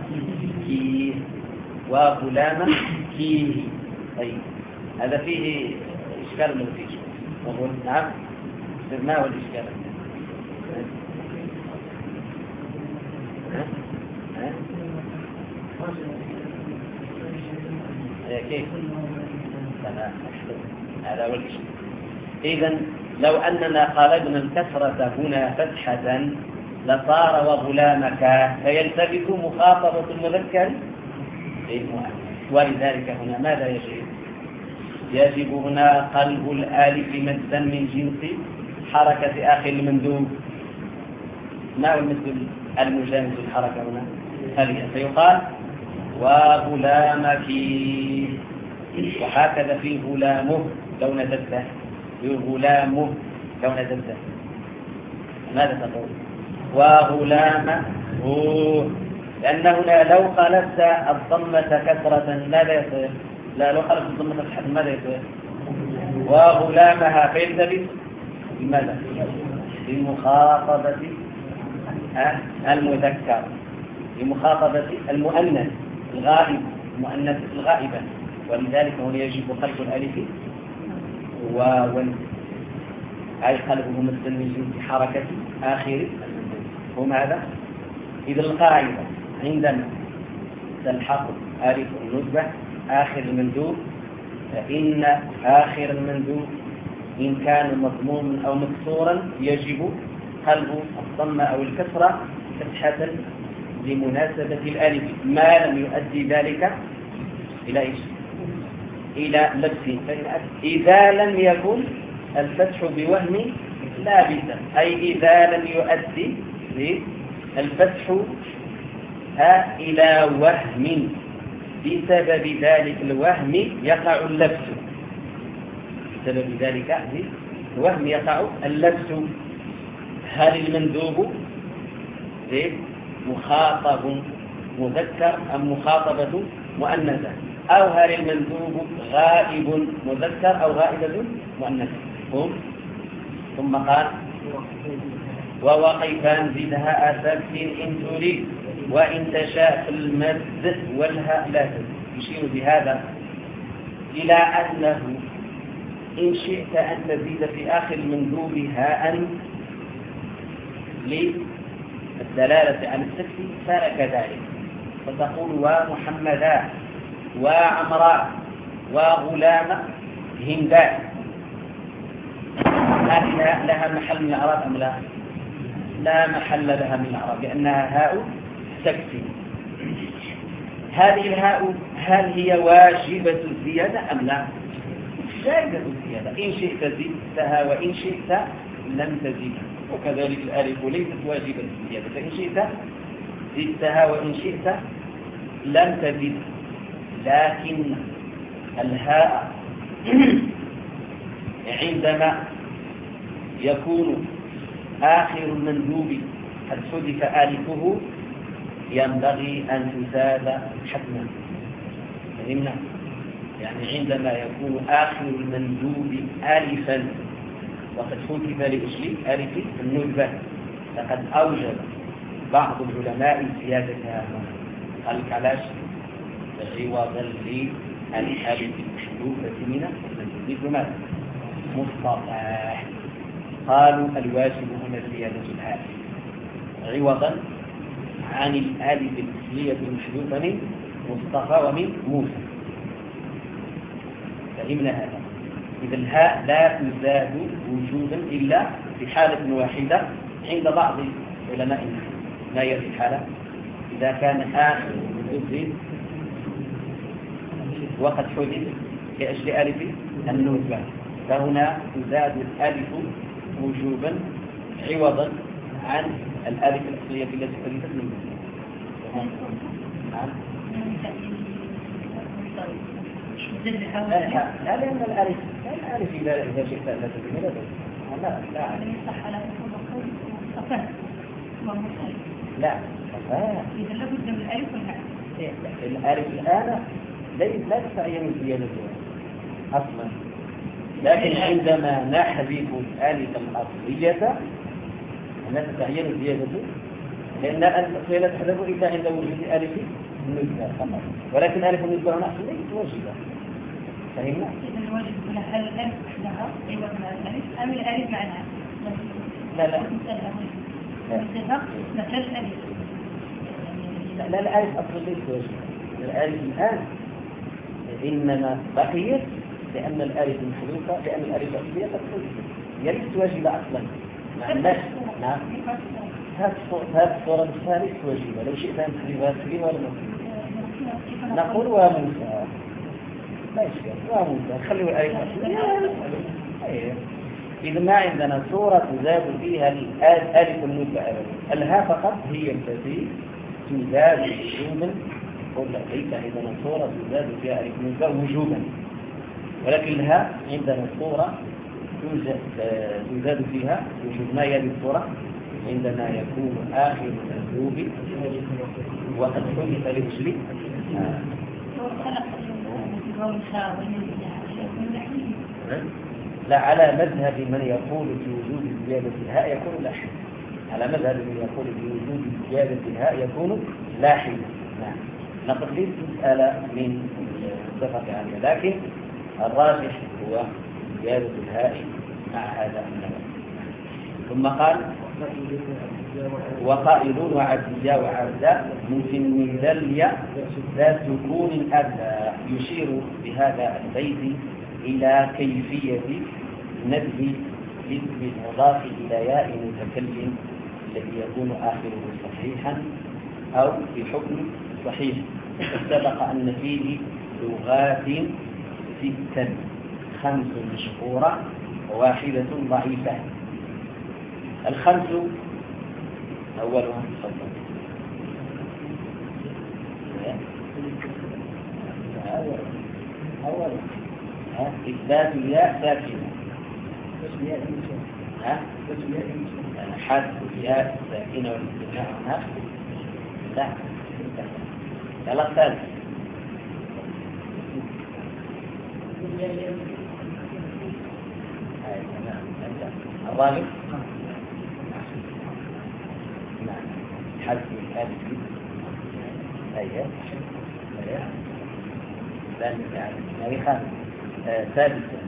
وغلامك. طيب هذا فيه إشكال من فيه. نقول نعم ما هو الإشكال؟ ها؟ ها؟ كيف؟ تمام. هذا هو الإشكال. إذن لو أننا قلبنا الكسرة هنا فتحة لصار وغلامك، فيلتبس مخاطبة المذكر بالمؤنث. ولذلك هنا ماذا يجب؟ يجب هنا قلب الآلف مدا من جنس حركة آخر المندوب ما هو المد المجانس للحركة هنا؟ الياء. فيقال وغلامك، وهكذا في غلامه لو نزلته، في غلامه لو نزلته ماذا تقول؟ وغلامه، لأن هنا لو قلبت الضمة كسرة ماذا يصير؟ لا، لو قلبت الضمة فتحة ماذا يصير؟ وغلامها فيلتبس بماذا؟ بمخاطبة المذكر، بمخاطبة المؤنث الغائب، المؤنث الغائبة، ولذلك هنا يجب خلق الألف واو، أي قلبه مستلزم بحركة آخر هم هذا. إذا القاعدة عندما تلحق ألف الندبة آخر المندوب، فإن آخر المندوب إن كان مضموما أو مكسورا يجب قلب الضمة أو الكسرة فتحة لمناسبة الألف، ما لم يؤدي ذلك إلى إيش؟ إلى لبس. إذا لم يكن الفتح بوهم لابسا، أي إذا لم يؤدي الفتح إلى وهم بسبب ذلك الوهم يقع اللبس، بسبب ذلك الوهم يقع اللبس. هل المندوب مخاطب مذكر أم مخاطبة مؤنثة؟ أو هل المندوب غائب مذكر أو غائبة مؤنثة؟ هم ثم قال ووقفا زدها أسكت إن تريد وإن تشاء في المد والهاء لا تزد. يشير بهذا إلى أنه إن شئت أن تزيد في آخر المندوب هاء للدلالة عن السكت فلا كذلك، فتقول ومحمدا وعمراء وغلام هنداء، هذه لها محل من الإعراب أم لا؟ لا محل لها من الإعراب لأنها هاء سكت. هذه الهاء هل هي واجبة الزيادة أم لا؟ جائزة الزيادة، إن شئت زدتها وإن شئت لم تزيدها، وكذلك الألف ليست واجبة الزيادة، فإن شئت زدتها وإن شئت لم تزدها. لكن الهاء عندما يكون آخر المندوب قد حذف آلفه ينبغي أن تزاد حتما. فهمنا؟ يعني عندما يكون آخر المندوب آلفا وقد حذف لأجل آلف الندبة، فقد أوجب بعض العلماء زيادتها. قال لك علاش؟ عوضا للآلف المحذوفة من المندوب ماذا؟ مصطفى. قالوا الواجب هنا زيادة الآلف عوضا عن الآلف الأصلية المحذوفة من مصطفى ومن موسى. فهمنا هذا. إذا الهاء لا تزاد وجودا إلا في حالة واحدة عند بعض علماء النحو. ما هي الحالة؟ إذا كان آخر المندوب وقد حذف لأجل ألف الندبة، فهنا تزاد الألف وجوبا عوضا عن الألف الأصلية التي حذفت منه. نعم. لا، لأن الألف الألف إذا إذا شئت لا تزيد لا تزيد. لا لا لا إذا لابد من الألف والهاء. الألف الآن لا تتعين زيادتها أصلا، لكن عندما نحذف الألف الأصلية لا تتعين زيادته، لأن الألف الأصلية لا تحذف إلا عند وجود ألف الندبة فقط، ولكن ألف الندبة هنا ليست واجبة. فهمنا؟ إذا الواجب هنا هل الألف وحدها عوض عن الألف أم الألف معناها؟ لا لا مثلها مثل الألف. لا لا الألف أصلا ليست واجبة. الألف الآن إنما بقيت لأن الألف محذوفة، لأن الألف الأصلية قد حذفت، هي ليست واجبة أصلا. نعم نعم. هذه الصورة الثالث واجبة، لو شئت أن تحذفها تحذفها ولا لا؟ نقول وموسى لا يشكل وموسى خلوا الألف الأصلية. إذا ما عندنا صورة تزاد فيها الألف النسبة أبدا. الهاء فقط هي التي تزاد وجوبا، قلنا ليس عندنا صورة تزاد فيها ألف النسبة وجوبا، ولكن الهاء عندنا صورة تزاد فيها وجوب. ما هي هذه الصورة؟ عندما يكون آخر المندوب وقد حدث لأجله لا، على مذهب من يقول في وجود زيادة الهاء يكون لاحقا. على مذهب من يقول في وجود زيادة الهاء يكون لاحقا. نعم، نقل لي مسألة من اتفق عليها، لكن الراجح هو زيادة الهاء مع هذا النوع. ثم قال وقائلون وعبديا وعبدا ممكن ذليا ذات سكون أبدا، يشير بهذا البيت إلى كيفية نبذ اسم المضاف إلى ياء المتكلم الذي يكون آخره صحيحا أو في حكم صحيح. سبق أن فيه لغات ستا، خمس مشهورة وواحدة ضعيفة. الخمس أولها تفضل. أول إثبات الياء ساكنة، حذف الياء ساكنة والاستثناء عنها لا. يلا الثالث الرابع حذف الألف أيه أيه ثالثا يعني خامس ثالثا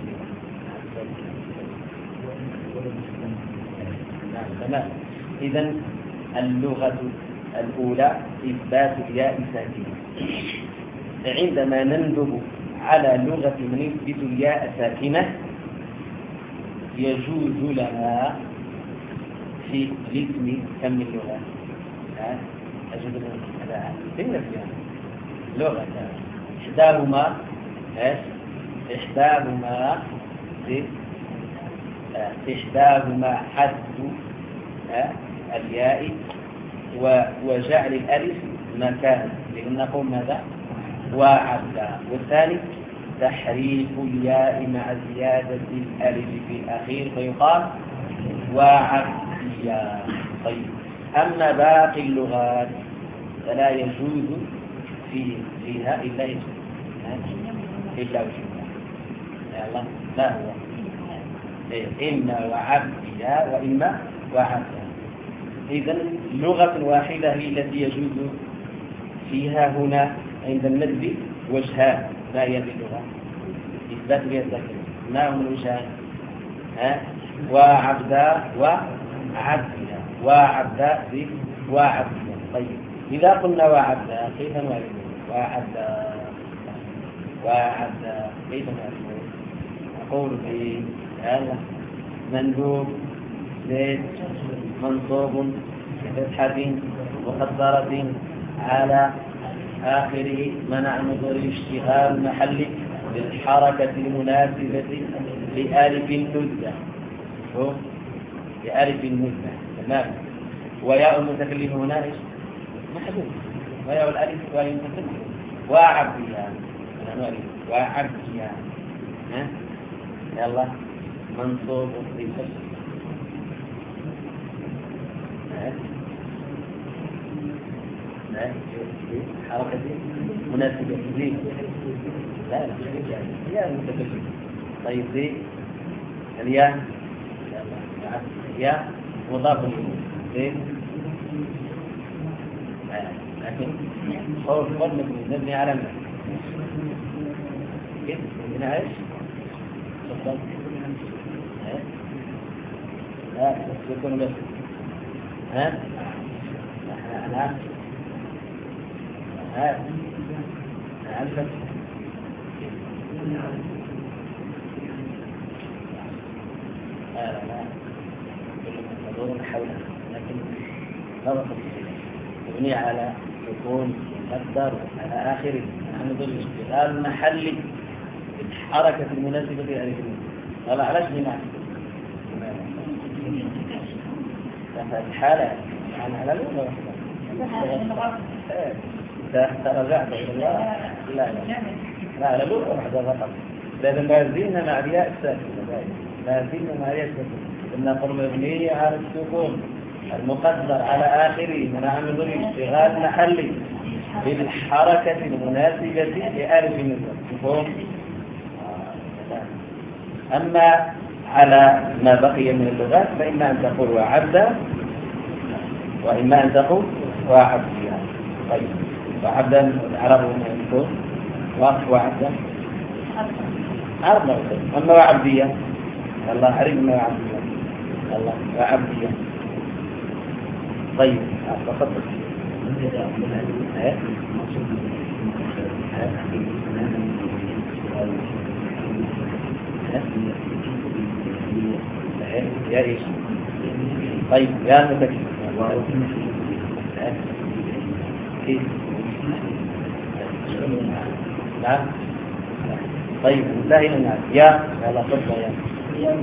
تمام. إذن اللغة الأولى إثبات الياء ساكنة. عندما نندب على لغة من يثبت الياء ساكنة يجوز لنا في الاسم كم من لغة؟ أجد هذا بالنسبة لغة إحداهما إحداهما إحداهما حذف الياء وجعل الألف مكان، لأن نقول ماذا؟ وعبدا. والثاني تحريف الياء مع زيادة الألف في الأخير فيقال وعبديا. طيب، أما باقي اللغات فلا يجوز في فيها إلا إلا وجوبا. يلا ما هو؟ إما وعبديا وإما وعبدا. إذن لغة واحدة هي التي يجوز فيها هنا عند الندب وجهان. ما هي اللغة؟ إثبات الياء. ما هم الوجهان؟ ها؟ وعبدا وعبديا. وعبدا وعبديا. طيب، إذا قلنا وعبدا كيف نعرفه؟ وعبدا وعبدا كيف نعرفه؟ نقول في هذا مندوب زيد منصوب بفتحة مقدرة على آخره منع نظر اشتغال محل بالحركة المناسبة لألف النزة لألف النزة. تمام. وياء المتكلم هنا ايش؟ محذوف. وياء الألف وياء المتكلم وعبديا. وعبديا ها يلا منصوب بالفتح حركة مناسبة ليه؟ لا لا يا المتكلم. طيب دي الياء يا مضاف إليه لكن قول قول نبني على ما كيف هنا ايش؟ تفضل لا بس يكون بس ها انا ها عندك لا لا ندور حولها، لكن ضغط تبني على يكون مقدر على آخره نحن ضد الاشتغال محلي الحركة المناسبة لألف النون. قال علاش بمعنى الحالة يعني على الأولى رجعت إلى الله لا لا على الأولى واحدة فقط لأن ما زلنا مع الياء الساكنة ما زلنا مع الياء الساكنة إن قل مبني على السكون المقدر على آخره منع من ذلك اشتغال محلي بالحركة المناسبة لألف النون. أما على ما بقي من اللغات فإما أن تقول وعبدا وإما أن تقول وعبديا. طيب وعبدا العرب يقول وعبدا عربنا. أما وعبديا الله عرفنا وعبديا الله وعبديا. طيب تفضل. يا ايش؟ طيب يا متكلم كيف؟ نعم. طيب انتهينا معك يا يلا تفضل يا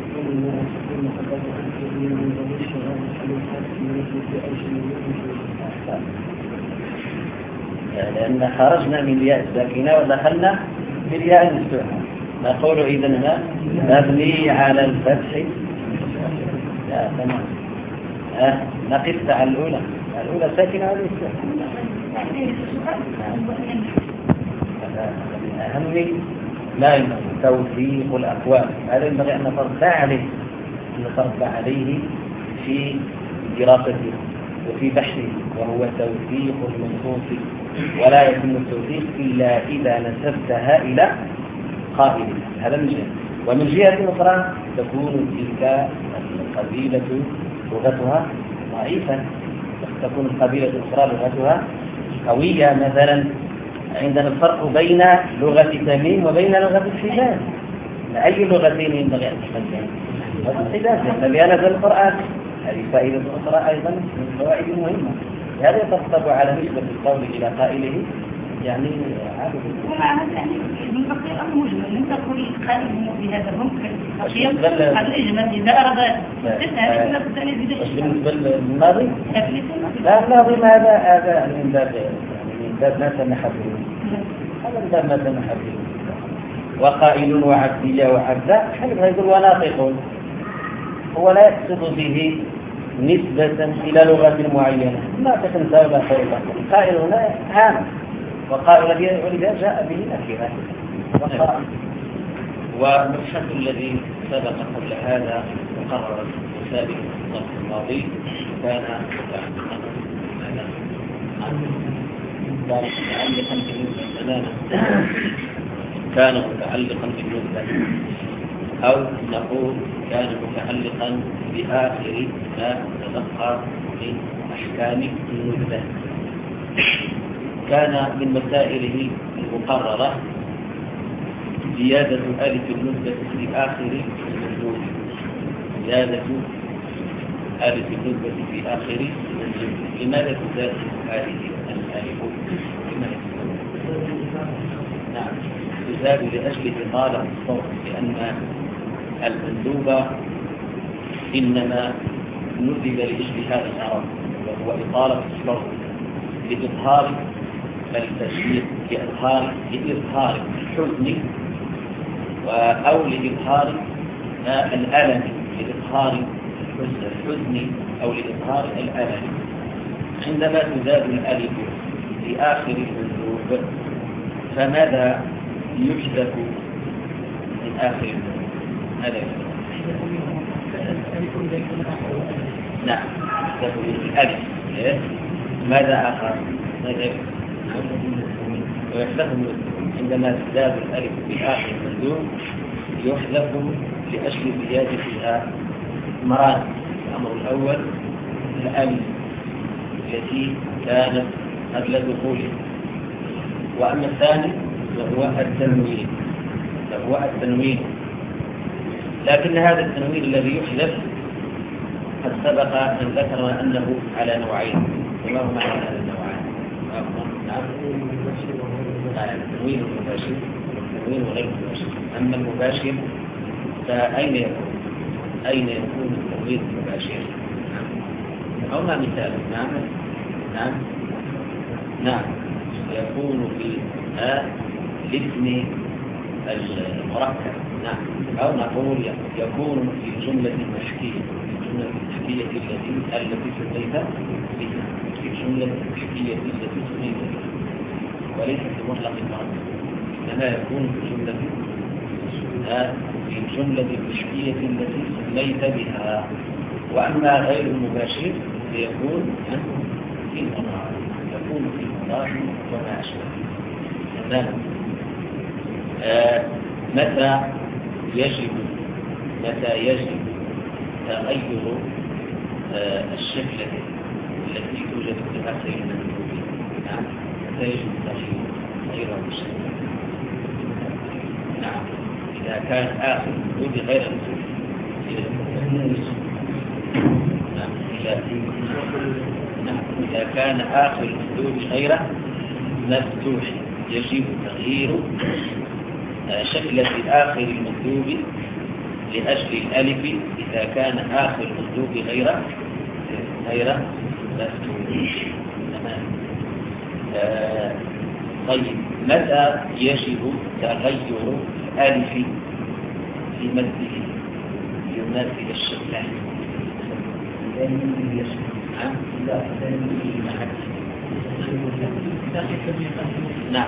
لأن خرجنا من الياء الساكنة ودخلنا في الياء المفتوحة نقول إذن مبني على الفتح. لا تمام. أه نقف على الأولى الأولى ساكنة على المفتوحة. أهم لا ينبغي توثيق الأقوال هذا ينبغي أن نتربى عليه نتربى عليه في دراسته وفي بحثه وهو توثيق النصوص ولا يتم التوثيق إلا إذا نسبتها إلى قائل. هذا من جهة. ومن جهة أخرى تكون تلك القبيلة لغتها ضعيفة تكون القبيلة الأخرى لغتها قوية. مثلا عندنا الفرق بين لغة تميم وبين لغة الحجاز. أي لغتين ينبغي أن تستخدم؟ لغة الحجاز لأن بها نزل القرآن. هذه فائدة أخرى أيضا من فوائد مهمة. هذا يترتب على نسبة القول إلى قائله يعني عادة. ومع هذا يعني من بقي الأمر مجمل أن تقول قائل بهذا ممكن هذا الإجمال إذا أراد تسأل بالنسبة للماضي لا الماضي ما هذا هذا من باب من باب ما سمح به هذا من باب ما سمح به. وقائل وعبدية وعبدا حلو يقول وناطق هو لا يقصد به نسبة إلى لغة معينة ناطق سبب خير قائل هنا عام وقائل ولذا جاء به نكرة. والمبحث الذي سبق قبل هذا وقرر سابق الصف الماضي كان متعلقا بالنسبة كان متعلقا بالنسبة أو نقول كان متعلقا بآخر ما تبقى من أحكام النسبة. كان من مسائله المقررة زيادة ألف النسبة في آخر المنزول. زيادة ألف النسبة في آخر المنزول. لماذا تزاد هذه الألف؟ نعم تزاد لأجل إطالة الصوت لأن المندوب إنما نسب لإشبهاء العرب وهو إطالة الصوت لإظهار التشبيه لإظهار لإظهار الحزن أو لإظهار الألم لإظهار الحزن أو لإظهار الألم. عندما تزاد الألف في آخر المندوب فماذا يحدث من آخر المندوب؟ هذا نعم الألف. ماذا آخر؟ ماذا ويحدث عندما تزداد الألف في آخر المندوب يحدث لأجل زيادتها أمران. الأمر الأول الألف التي كانت قبل دخولها وأما الثاني وهو التنوين وهو التنوين لكن هذا التنوين الذي يحدث قد سبق أن ذكر أنه على نوعين. وما هو معنى هذا النوعين؟ نعم التنوين المباشر والتنوين غير المباشر. أما المباشر فأين يكون؟ أين يكون التمويل المباشر؟ أونا مثال. نعم نعم نعم يكون في آه الاسم المركب. نعم أو نقول يكون في جملة محكية، في جملة محكية التي التي سميت بها، في جملة محكية التي سميت بها، وليس في مطلق المركب، إنما يكون في جملة آه في جملة محكية التي سميت بها. وأما غير المباشر فيكون في المضارع، يكون في المضارع وما أشبه. مثلا آه متى يجب متى يجب تغير آه الشكل التي توجد في آخر المندوب. نعم متى يجب تغيير غير الشكل. نعم إذا كان آخر المندوب غير المندوب. نعم إذا نعم إذا كان آخر المندوب غير مفتوح يجب تغيير شكل في آخر المندوب لأجل الألف إذا كان آخر المندوب غير غير مفتوح. تمام. آه طيب متى يجب تغير الألف في مده يماثل الشكل؟ نعم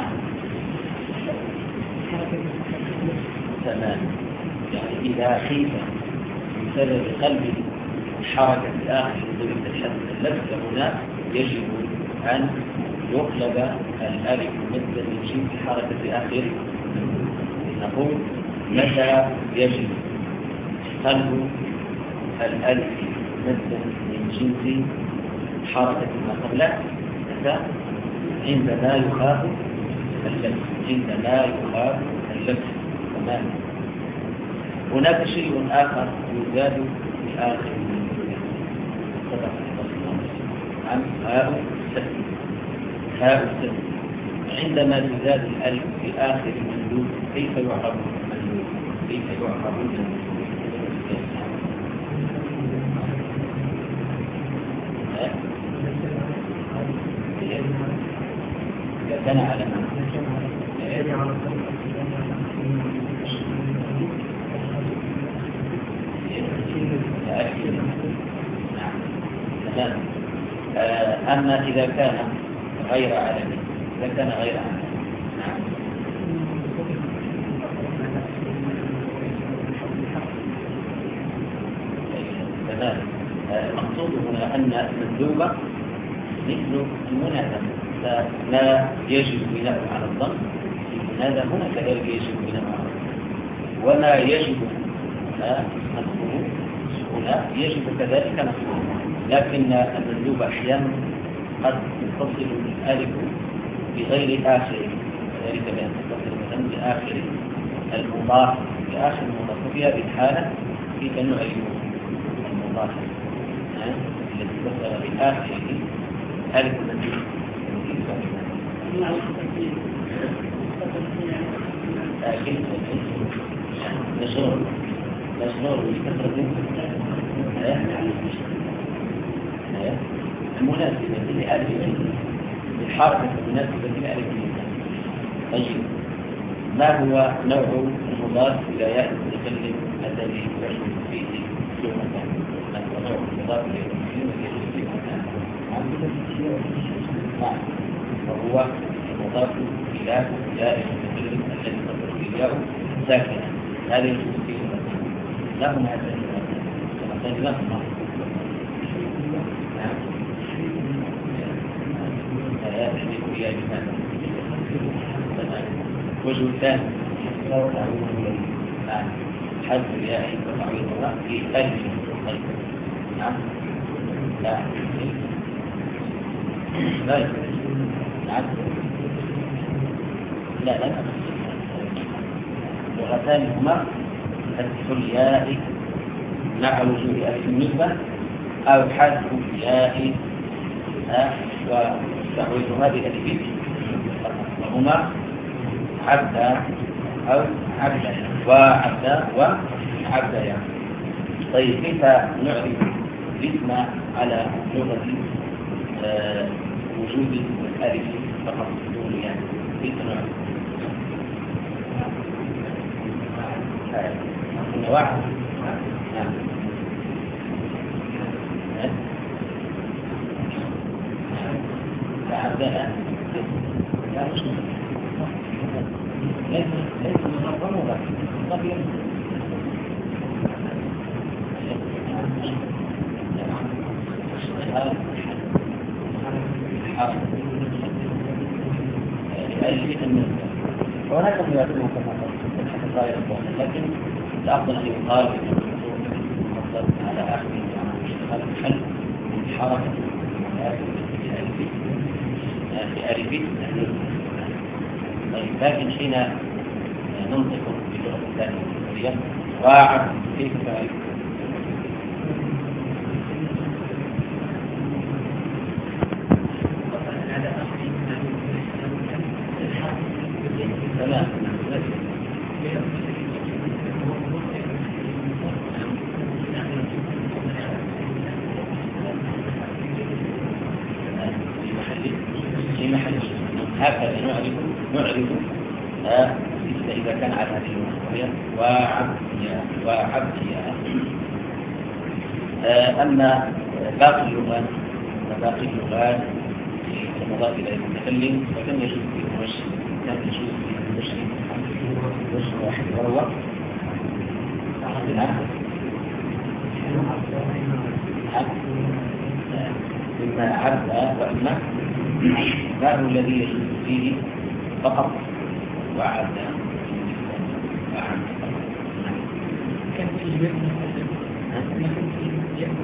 تمام. يعني إذا خيف بسبب قلب حركة آخر ضمن الحد اللفظ هنا يجب أن يقلب الألف مثل من جنس حركة آخر. نقول متى يجب قلب الألف مثل من جنس حركة ما قبله؟ متى؟ عندما يخاف اللبس، عندما يخاف اللبس. تمام. هناك شيء آخر يزاد في آخر عن هاء السكن. هاء السكن عندما تزاد الألف في آخر المندوب كيف يعرف المندوب؟ كيف يعرف المندوب؟ كان على ما نعم. أما إذا كان غير عالمي، إذا كان غير عالمي نعم تمام. المقصود هنا أن المندوبة مثل المناسبة لا يجب بناء على الضم، هذا هنا كذلك يجب بناء على الضم. وما يجب نصبه هنا يجب كذلك نصبه، لكن المندوب أحيانا قد تصل الألف بغير آخره، كذلك بأن تصل مثلا بآخر المضاف بآخر المضاف فيها بالحالة في تنوع المضاف الذي تصل بآخره ألف المندوب. لكن مشهور مشهور بكثرة المناسبة لألف الحركة المناسبة لألف. طيب ما هو نوع المضاف إلى ياء المتكلم الذي يحدث فيه جملة؟ ما هو نوع المضاف إلى المتكلم الذي يحدث فيه جملة؟ وهو المضاف إلى ياء المتكلم الذي تضرب فيه ياء ساكنة. هذه الخصوصية لا هم هذا كما قلنا وجه الثاني حذف الياء وتعويضها في ألف. نعم لا لا نعم لا لا لغتان هما حذف الياء مع وجود ألف النسبة أو حذف الياء وتعويضها بألف، وهما عبدا أو عبدا وعبدا وعبدا يعني. طيب كيف نعرف الاسم على لغة آه وجود الألف فقط دون يعني كيف نعرف؟ النواع نعم تعبدنا لا مش ليس ليس مضمومة طبيعي هناك من يعتبره كما قال لكن الأفضل أن يقال على آخر اشتغال الحل حركة في ألفين طيب لكن حين ننطق باللغة الثانية واعد كيف تعرف؟ تمام هكذا نعرف نعرف آه إذا كان على هذه الوصفية وعبديا وعبديا آه أما باقي اللغات باقي اللغات المضاف إلى المتكلم فكم يجوز فيه المشي كم يجوز فيه المشي مشي واحد وهو إما عبد وإما ما هو الذي يجوز فيه فقط وعد وعد كان في جبال ما كان في جبال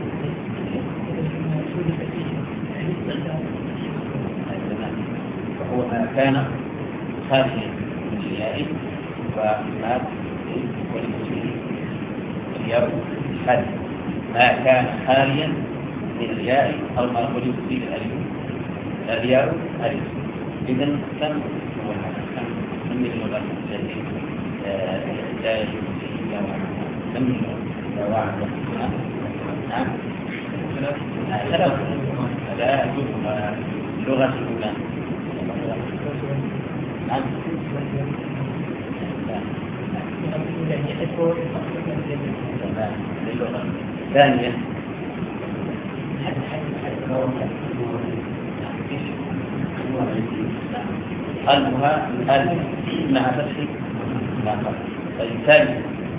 فهو ما كان خاليا من الياء وما ولمسلم الياء خاليا ما كان خاليا من الياء أو ما ولمسلم الألف الياء ألف إذن كم هو هذا كم من اللغات التي لا يجوز فيه كم من لا واحد نعم ثلاث لا يجوز اللغة الأولى نعم اللغة الثانية قلبها ألف مع فتح مع فتح الثاني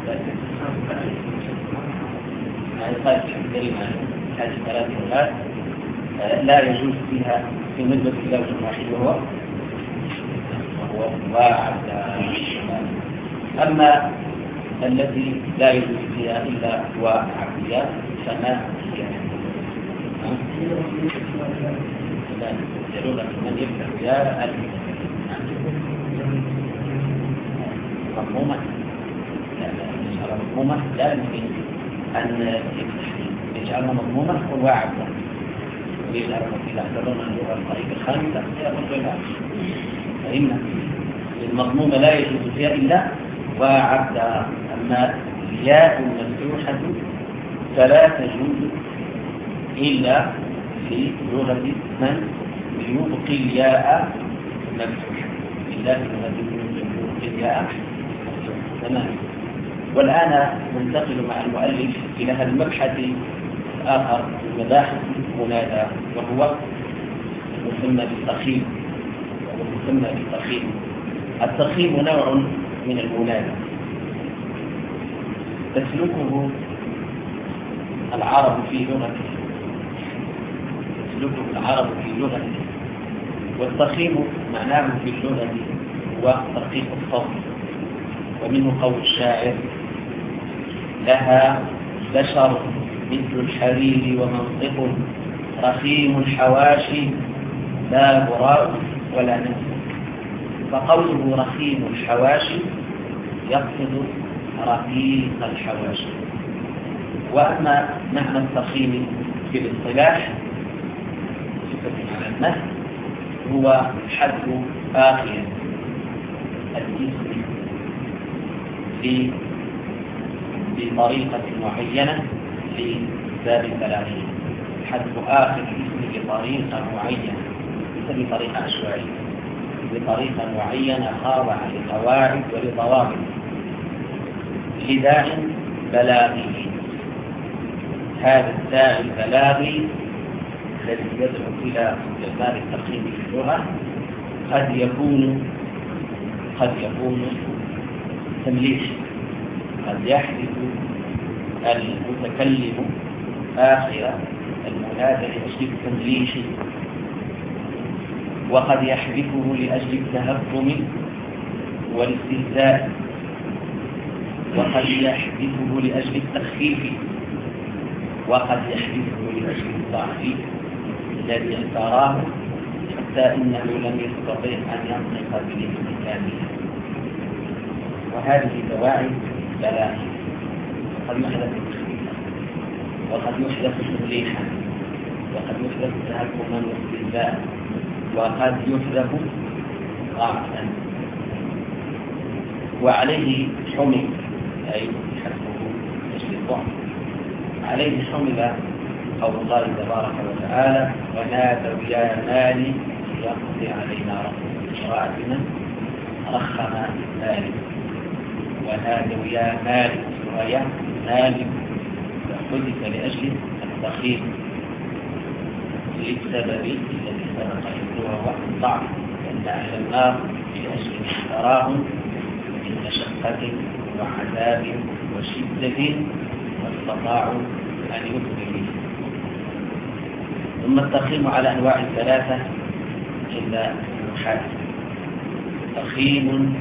هذه قائد الكريمة هذه ثلاث لغات لا يجوز فيها في نسبة إلى وجه واحد وهو وهو واعد. أما التي لا يجوز فيها إلا وعبديات فما هي لغة من يفتح يا ألف مضمومة لا يجعلها مضمومة لا يمكن أن يجعلها مضمومة هو عبدا ويجعلها إذا اعتبرنا اللغة الطريقة الخامسة يأخذ بها فإن المضمومة لا يجوز فيها إلا وعبدا. أما الياء المفتوحة فلا تجوز إلا في لغة من يبقي الياء مفتوحة إلا في لغة من يبقي الياء مفتوحة تمام. والآن ننتقل مع المؤلف إلى هذا المبحث الآخر من مباحث المنادى وهو مسمى بالتخيم ومسمى بالتخيم. التخيم نوع من المنادى تسلكه العرب في لغته تسلكه العرب في لغته والتخيم معناه في اللغة هو ترقيق الصوت. ومنه قول الشاعر لها بشر مثل الحرير ومنطق رخيم الحواشي لا براء ولا نسل. فقوله رخيم الحواشي يقصد رقيق الحواشي. وأما معنى التخيم في الاصطلاح صفة على النهي هو حد آخر الجسم بطريقة معينة لباب البلاغية. حذف آخر الاسم بطريقة معينة ليس بطريقة عشوائية، بطريقة معينة خاضعة لقواعد ولضوابط لداع بلاغي. هذا الداعي البلاغي الذي يدعو إلى استعمال التقييم في اللغة قد يكون قد يكون تمليح، قد يحدث المتكلم آخر المنادى لأجل التمليح، وقد يحذفه لأجل التهكم والاستهزاء، وقد يحذفه لأجل التخفيف، وقد يحذفه لأجل الضعف الذي اختاراه حتى إنه لم يستطيع أن ينطق بالاسم كاملا. وهذه دواعي بلاغية، قد يحدث تخفيفا، وقد يحدث تمليحا، وقد يحدث تهكما واستهزاء، وقد يحدث ضعفا. وعليه حمل، أي حذفه أجل الضعف، عليه حمل قول الله تبارك وتعالى: ونادوا يا مالك ليقضي علينا ربك بشرائعنا رخم مالك. ونادوا يا مالك، ويا مالك حدث لأجل التخييم للسبب الذي سبق ذكره وهو الضعف، لأن أهل النار لأجل اشتراهم من مشقة وعذاب وشدة واستطاعوا أن يكفروا به. ثم التقييم على أنواع ثلاثة عند النحاة: تقييم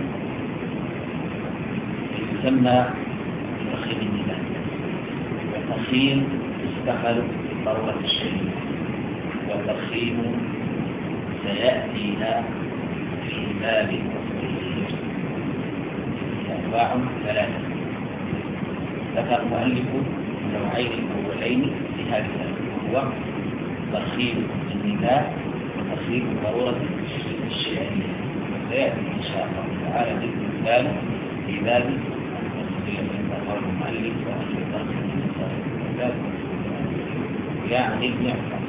يسمى تقييم النداء، وتقييم يستخدم بضرورة الشيء، وتقييم سيأتينا في باب التصوير. أنواع ثلاثة ذكر المؤلف النوعين الأولين في هذه الأنواع: هو تقييم النداء وتقييم ضرورة الشيء. وسيأتي إن شاء الله تعالى بالمثال في باب التصوير عند قول المؤلف وأن تقييم النداء يعني يعرف.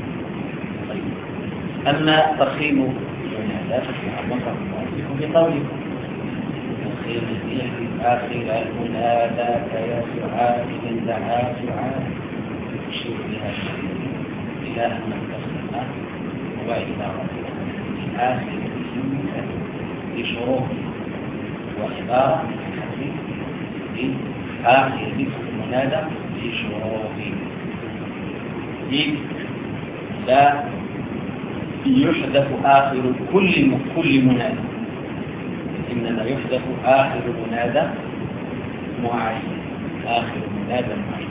أما تقييم النداء فعلقه المؤلف بقوله: تقييم الريح آخر المنادى كيا سعاد من دعا سعاد. يشير بها إلى أن التقييم هو عبارة من آخر الاسم بشروط، وعبارة من آخر اسم المنادى بشروط. لا يحدث آخر كل كل منادى، إنما يحدث آخر منادى معين، آخر منادى معين.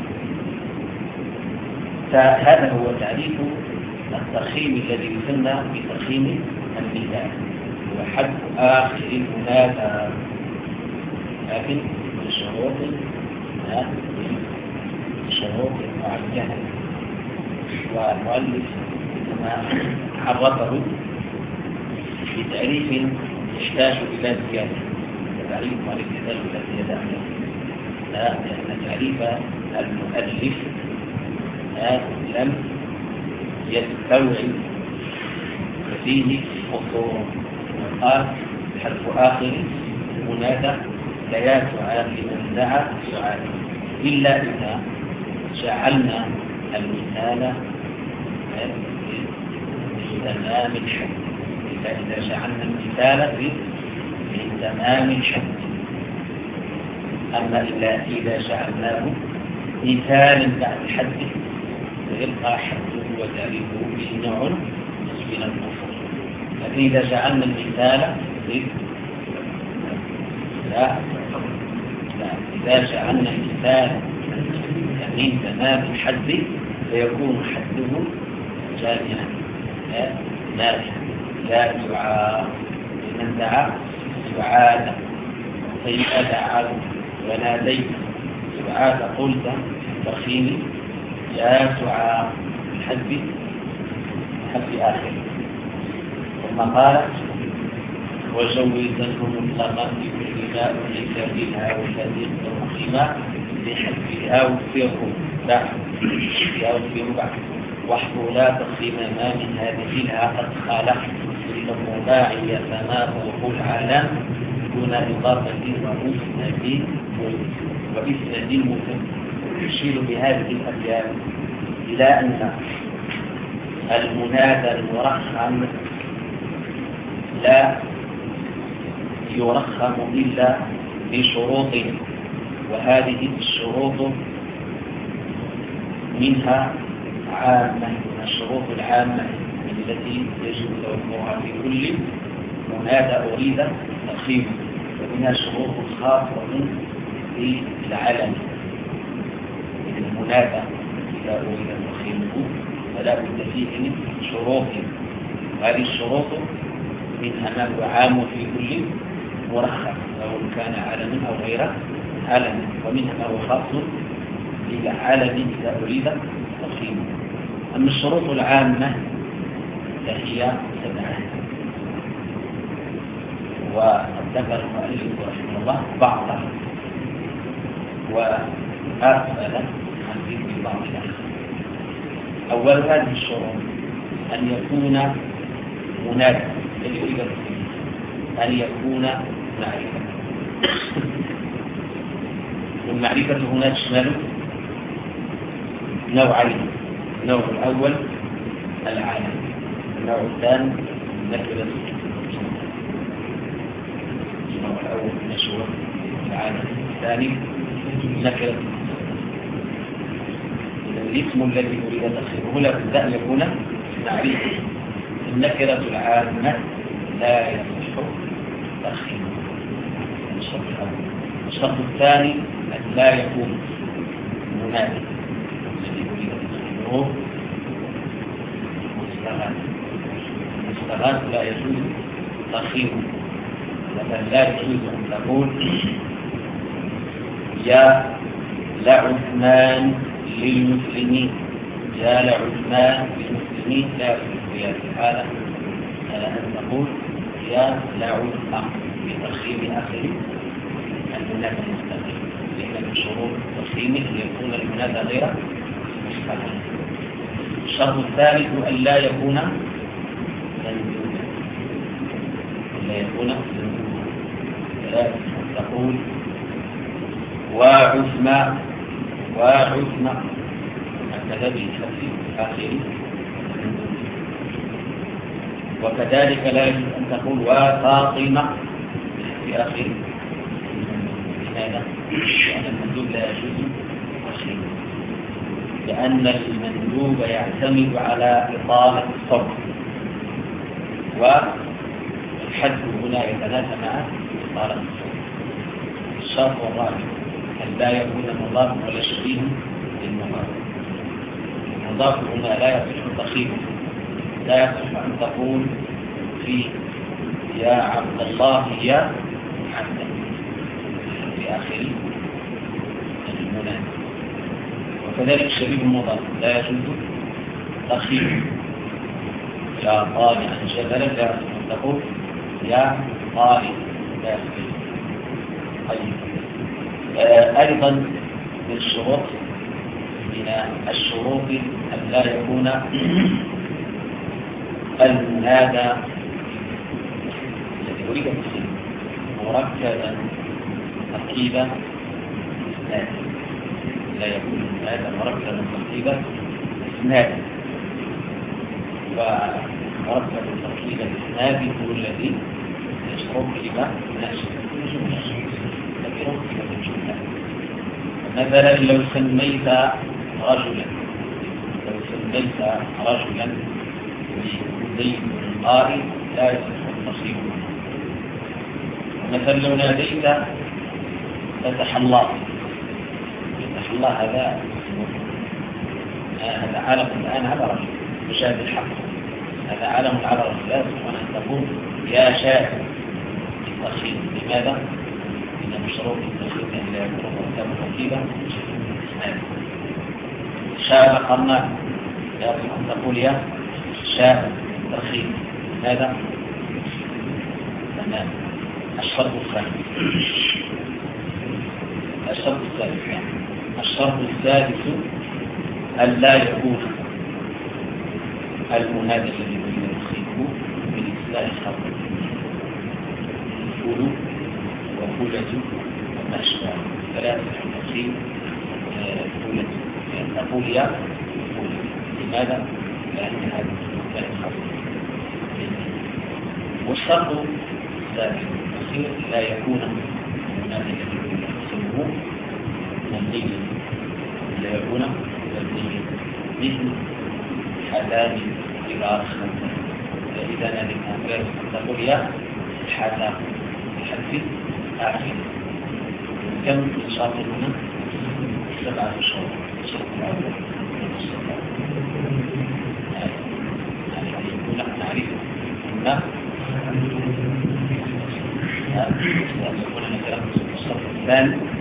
فهذا هو تعريف التقييم الذي يسمى بتقييم النداء، هو حذف آخر المنادى لكن بشروط بشروط معينة. والمؤلف كما عرفه بتعريف يحتاج إلى زيادة، تعريف مؤلف يحتاج إلى زيادة، لا، لأن تعريف المؤلف لم يستوعب فيه قصور. قال: حذف آخر منادى كيا سعاد لمن دعا سعاد، إلا إذا جعلنا المثال تمام الحد، إذا جعلنا المثال من تمام الحد. أما إذا جعلناه مثالا بعد الحد فيبقى حده وتعريفه به نوع من الكفر. لكن إذا جعلنا المثال لا لا إذا جعلنا المثال من تمام الحد فيكون حده جامعا لا لا دعاء لمن دعا سعادة. فإذا دعاه وناديت سعادة قلت تخيني يا سعاء الحد حد آخر. ثم قال: وجوزنه مطلقا بكل ماء ليس فيها والذي الرحيمة بحذفها وفيكم لا بحذفها وفيكم بعد وحده لا تقسيم ما من هذه لها قد خالف إلا الرباعي فما فوق العالم دون إضافة ومسند وإسند مسند يشير بهذه الأبيات إلى أن المنادى المرخم لا يرخم إلا بشروط، وهذه الشروط منها عامة، الشروط العامة التي يجب توفرها في كل منادى أريد تقييمه، ومنها شروط خاصة في العلم المنادى إذا أريد تقييمه فلا بد فيه من شروط، هذه الشروط منها ما هو عام في كل مرخم سواء كان علما أو غير علم، ومنها ما هو خاص للعالم إذا أريد تقييمه. أما الشروط العامة فهي سبعة، وقد ذكر المؤلف رحمه الله بعضها وأرسل عن ذكر بعضها. أول هذه الشروط أن يكون منادى الذي يريد أن يكون معرفة، والمعرفة هنا تشمل نوعين، النوع الأول العالم، النوع الثاني نكرة. النوع الأول نشوة العالم، الثاني نكرة. الاسم الذي أريد تخيره لابد أن يكون معرفة. النكرة العامة لا يصح تخيره. الشرط الأول. الشرط الثاني أن لا يكون منادى الذي أريد تخيره مستغاث. مستغاث لا يجوز تخيره، مثلا لا يجوز أن تقول يا لعثمان للمسلمين، يا لعثمان للمسلمين لا يجوز في هذه الحالة أن تقول يا لعثمان بترخيم آخر المنادى المستقيم، لأن من شروط ترخيمه ليكون المنادى غير مستقيم. الشرط الثالث أن لا يكون مندوبا، لا يكون مندوبا، لا تقول وعثمى وعثمى هكذا بالحذف آخر. وكذلك لا يجوز أن تقول وفاطمة في آخر. لماذا؟ لأن المندوب لا يجوز تخيره، لأن المندوب يعتمد على إطالة الصوت، والحد هنا يتناسب مع إطالة الصوت. الشرط الرابع أن لا يكون مضاف ولا شبيه للمضاف. المضاف هنا لا يصح تخيره، لا يصح أن تقول في يا عبد الله يا عبد في آخر المنادى. وكذلك شبيه المضاف لا يجوز تخيره، يا طالعا جبلا لا يصح أن تقول يا طالب لا يصح. طيب آه أيضا من الشروط من الشروط أن لا يكون المنادى الذي أريد تخيره مركبا تركيبا إسنادا، لا يكون المنادى مركبا تركيبا إسنادا، ومركب تركيبا إسنادا هو الذي يشرب لما ناشئ. مثلا لو سميت رجلا لو سميت رجلا زيد القائل لا يصح التصريف. مثلا لو ناديت فتح الله، فتح الله هذا هذا عالم الآن على رجل مشاهد الحق، هذا عالم على رجل لا يصح أن تقول يا شاهد التصريف. لماذا؟ إن مشروط التصريف أن لا يكون مرتبا تركيبا شاب قرناء لا يصح أن تقول يا شاب ترخيم. هذا تمام. الشرط الثاني الشرط الثالث الشرط الثالث ألا يكون المنادى الذي يريد تدخيله بالإسلاء الخطأ فول وفولة وما أشبه ثلاثة تدخيل فولة لأن فوليا فولة لماذا؟ لأن هذا الإسلاء الخطأ. والشرط الثالث الأخير لا يكون المنادى الذي يريد تدخيله مبنيا، لا يكون مبنيا مثل حلال إلى خمسة. فإذا نادينا غير تقول يا حلال الحد آخر كم شرط هنا؟ سبعة شروط. الشرط الأول نحن نعرف أن يكون مثلا الشرط الثاني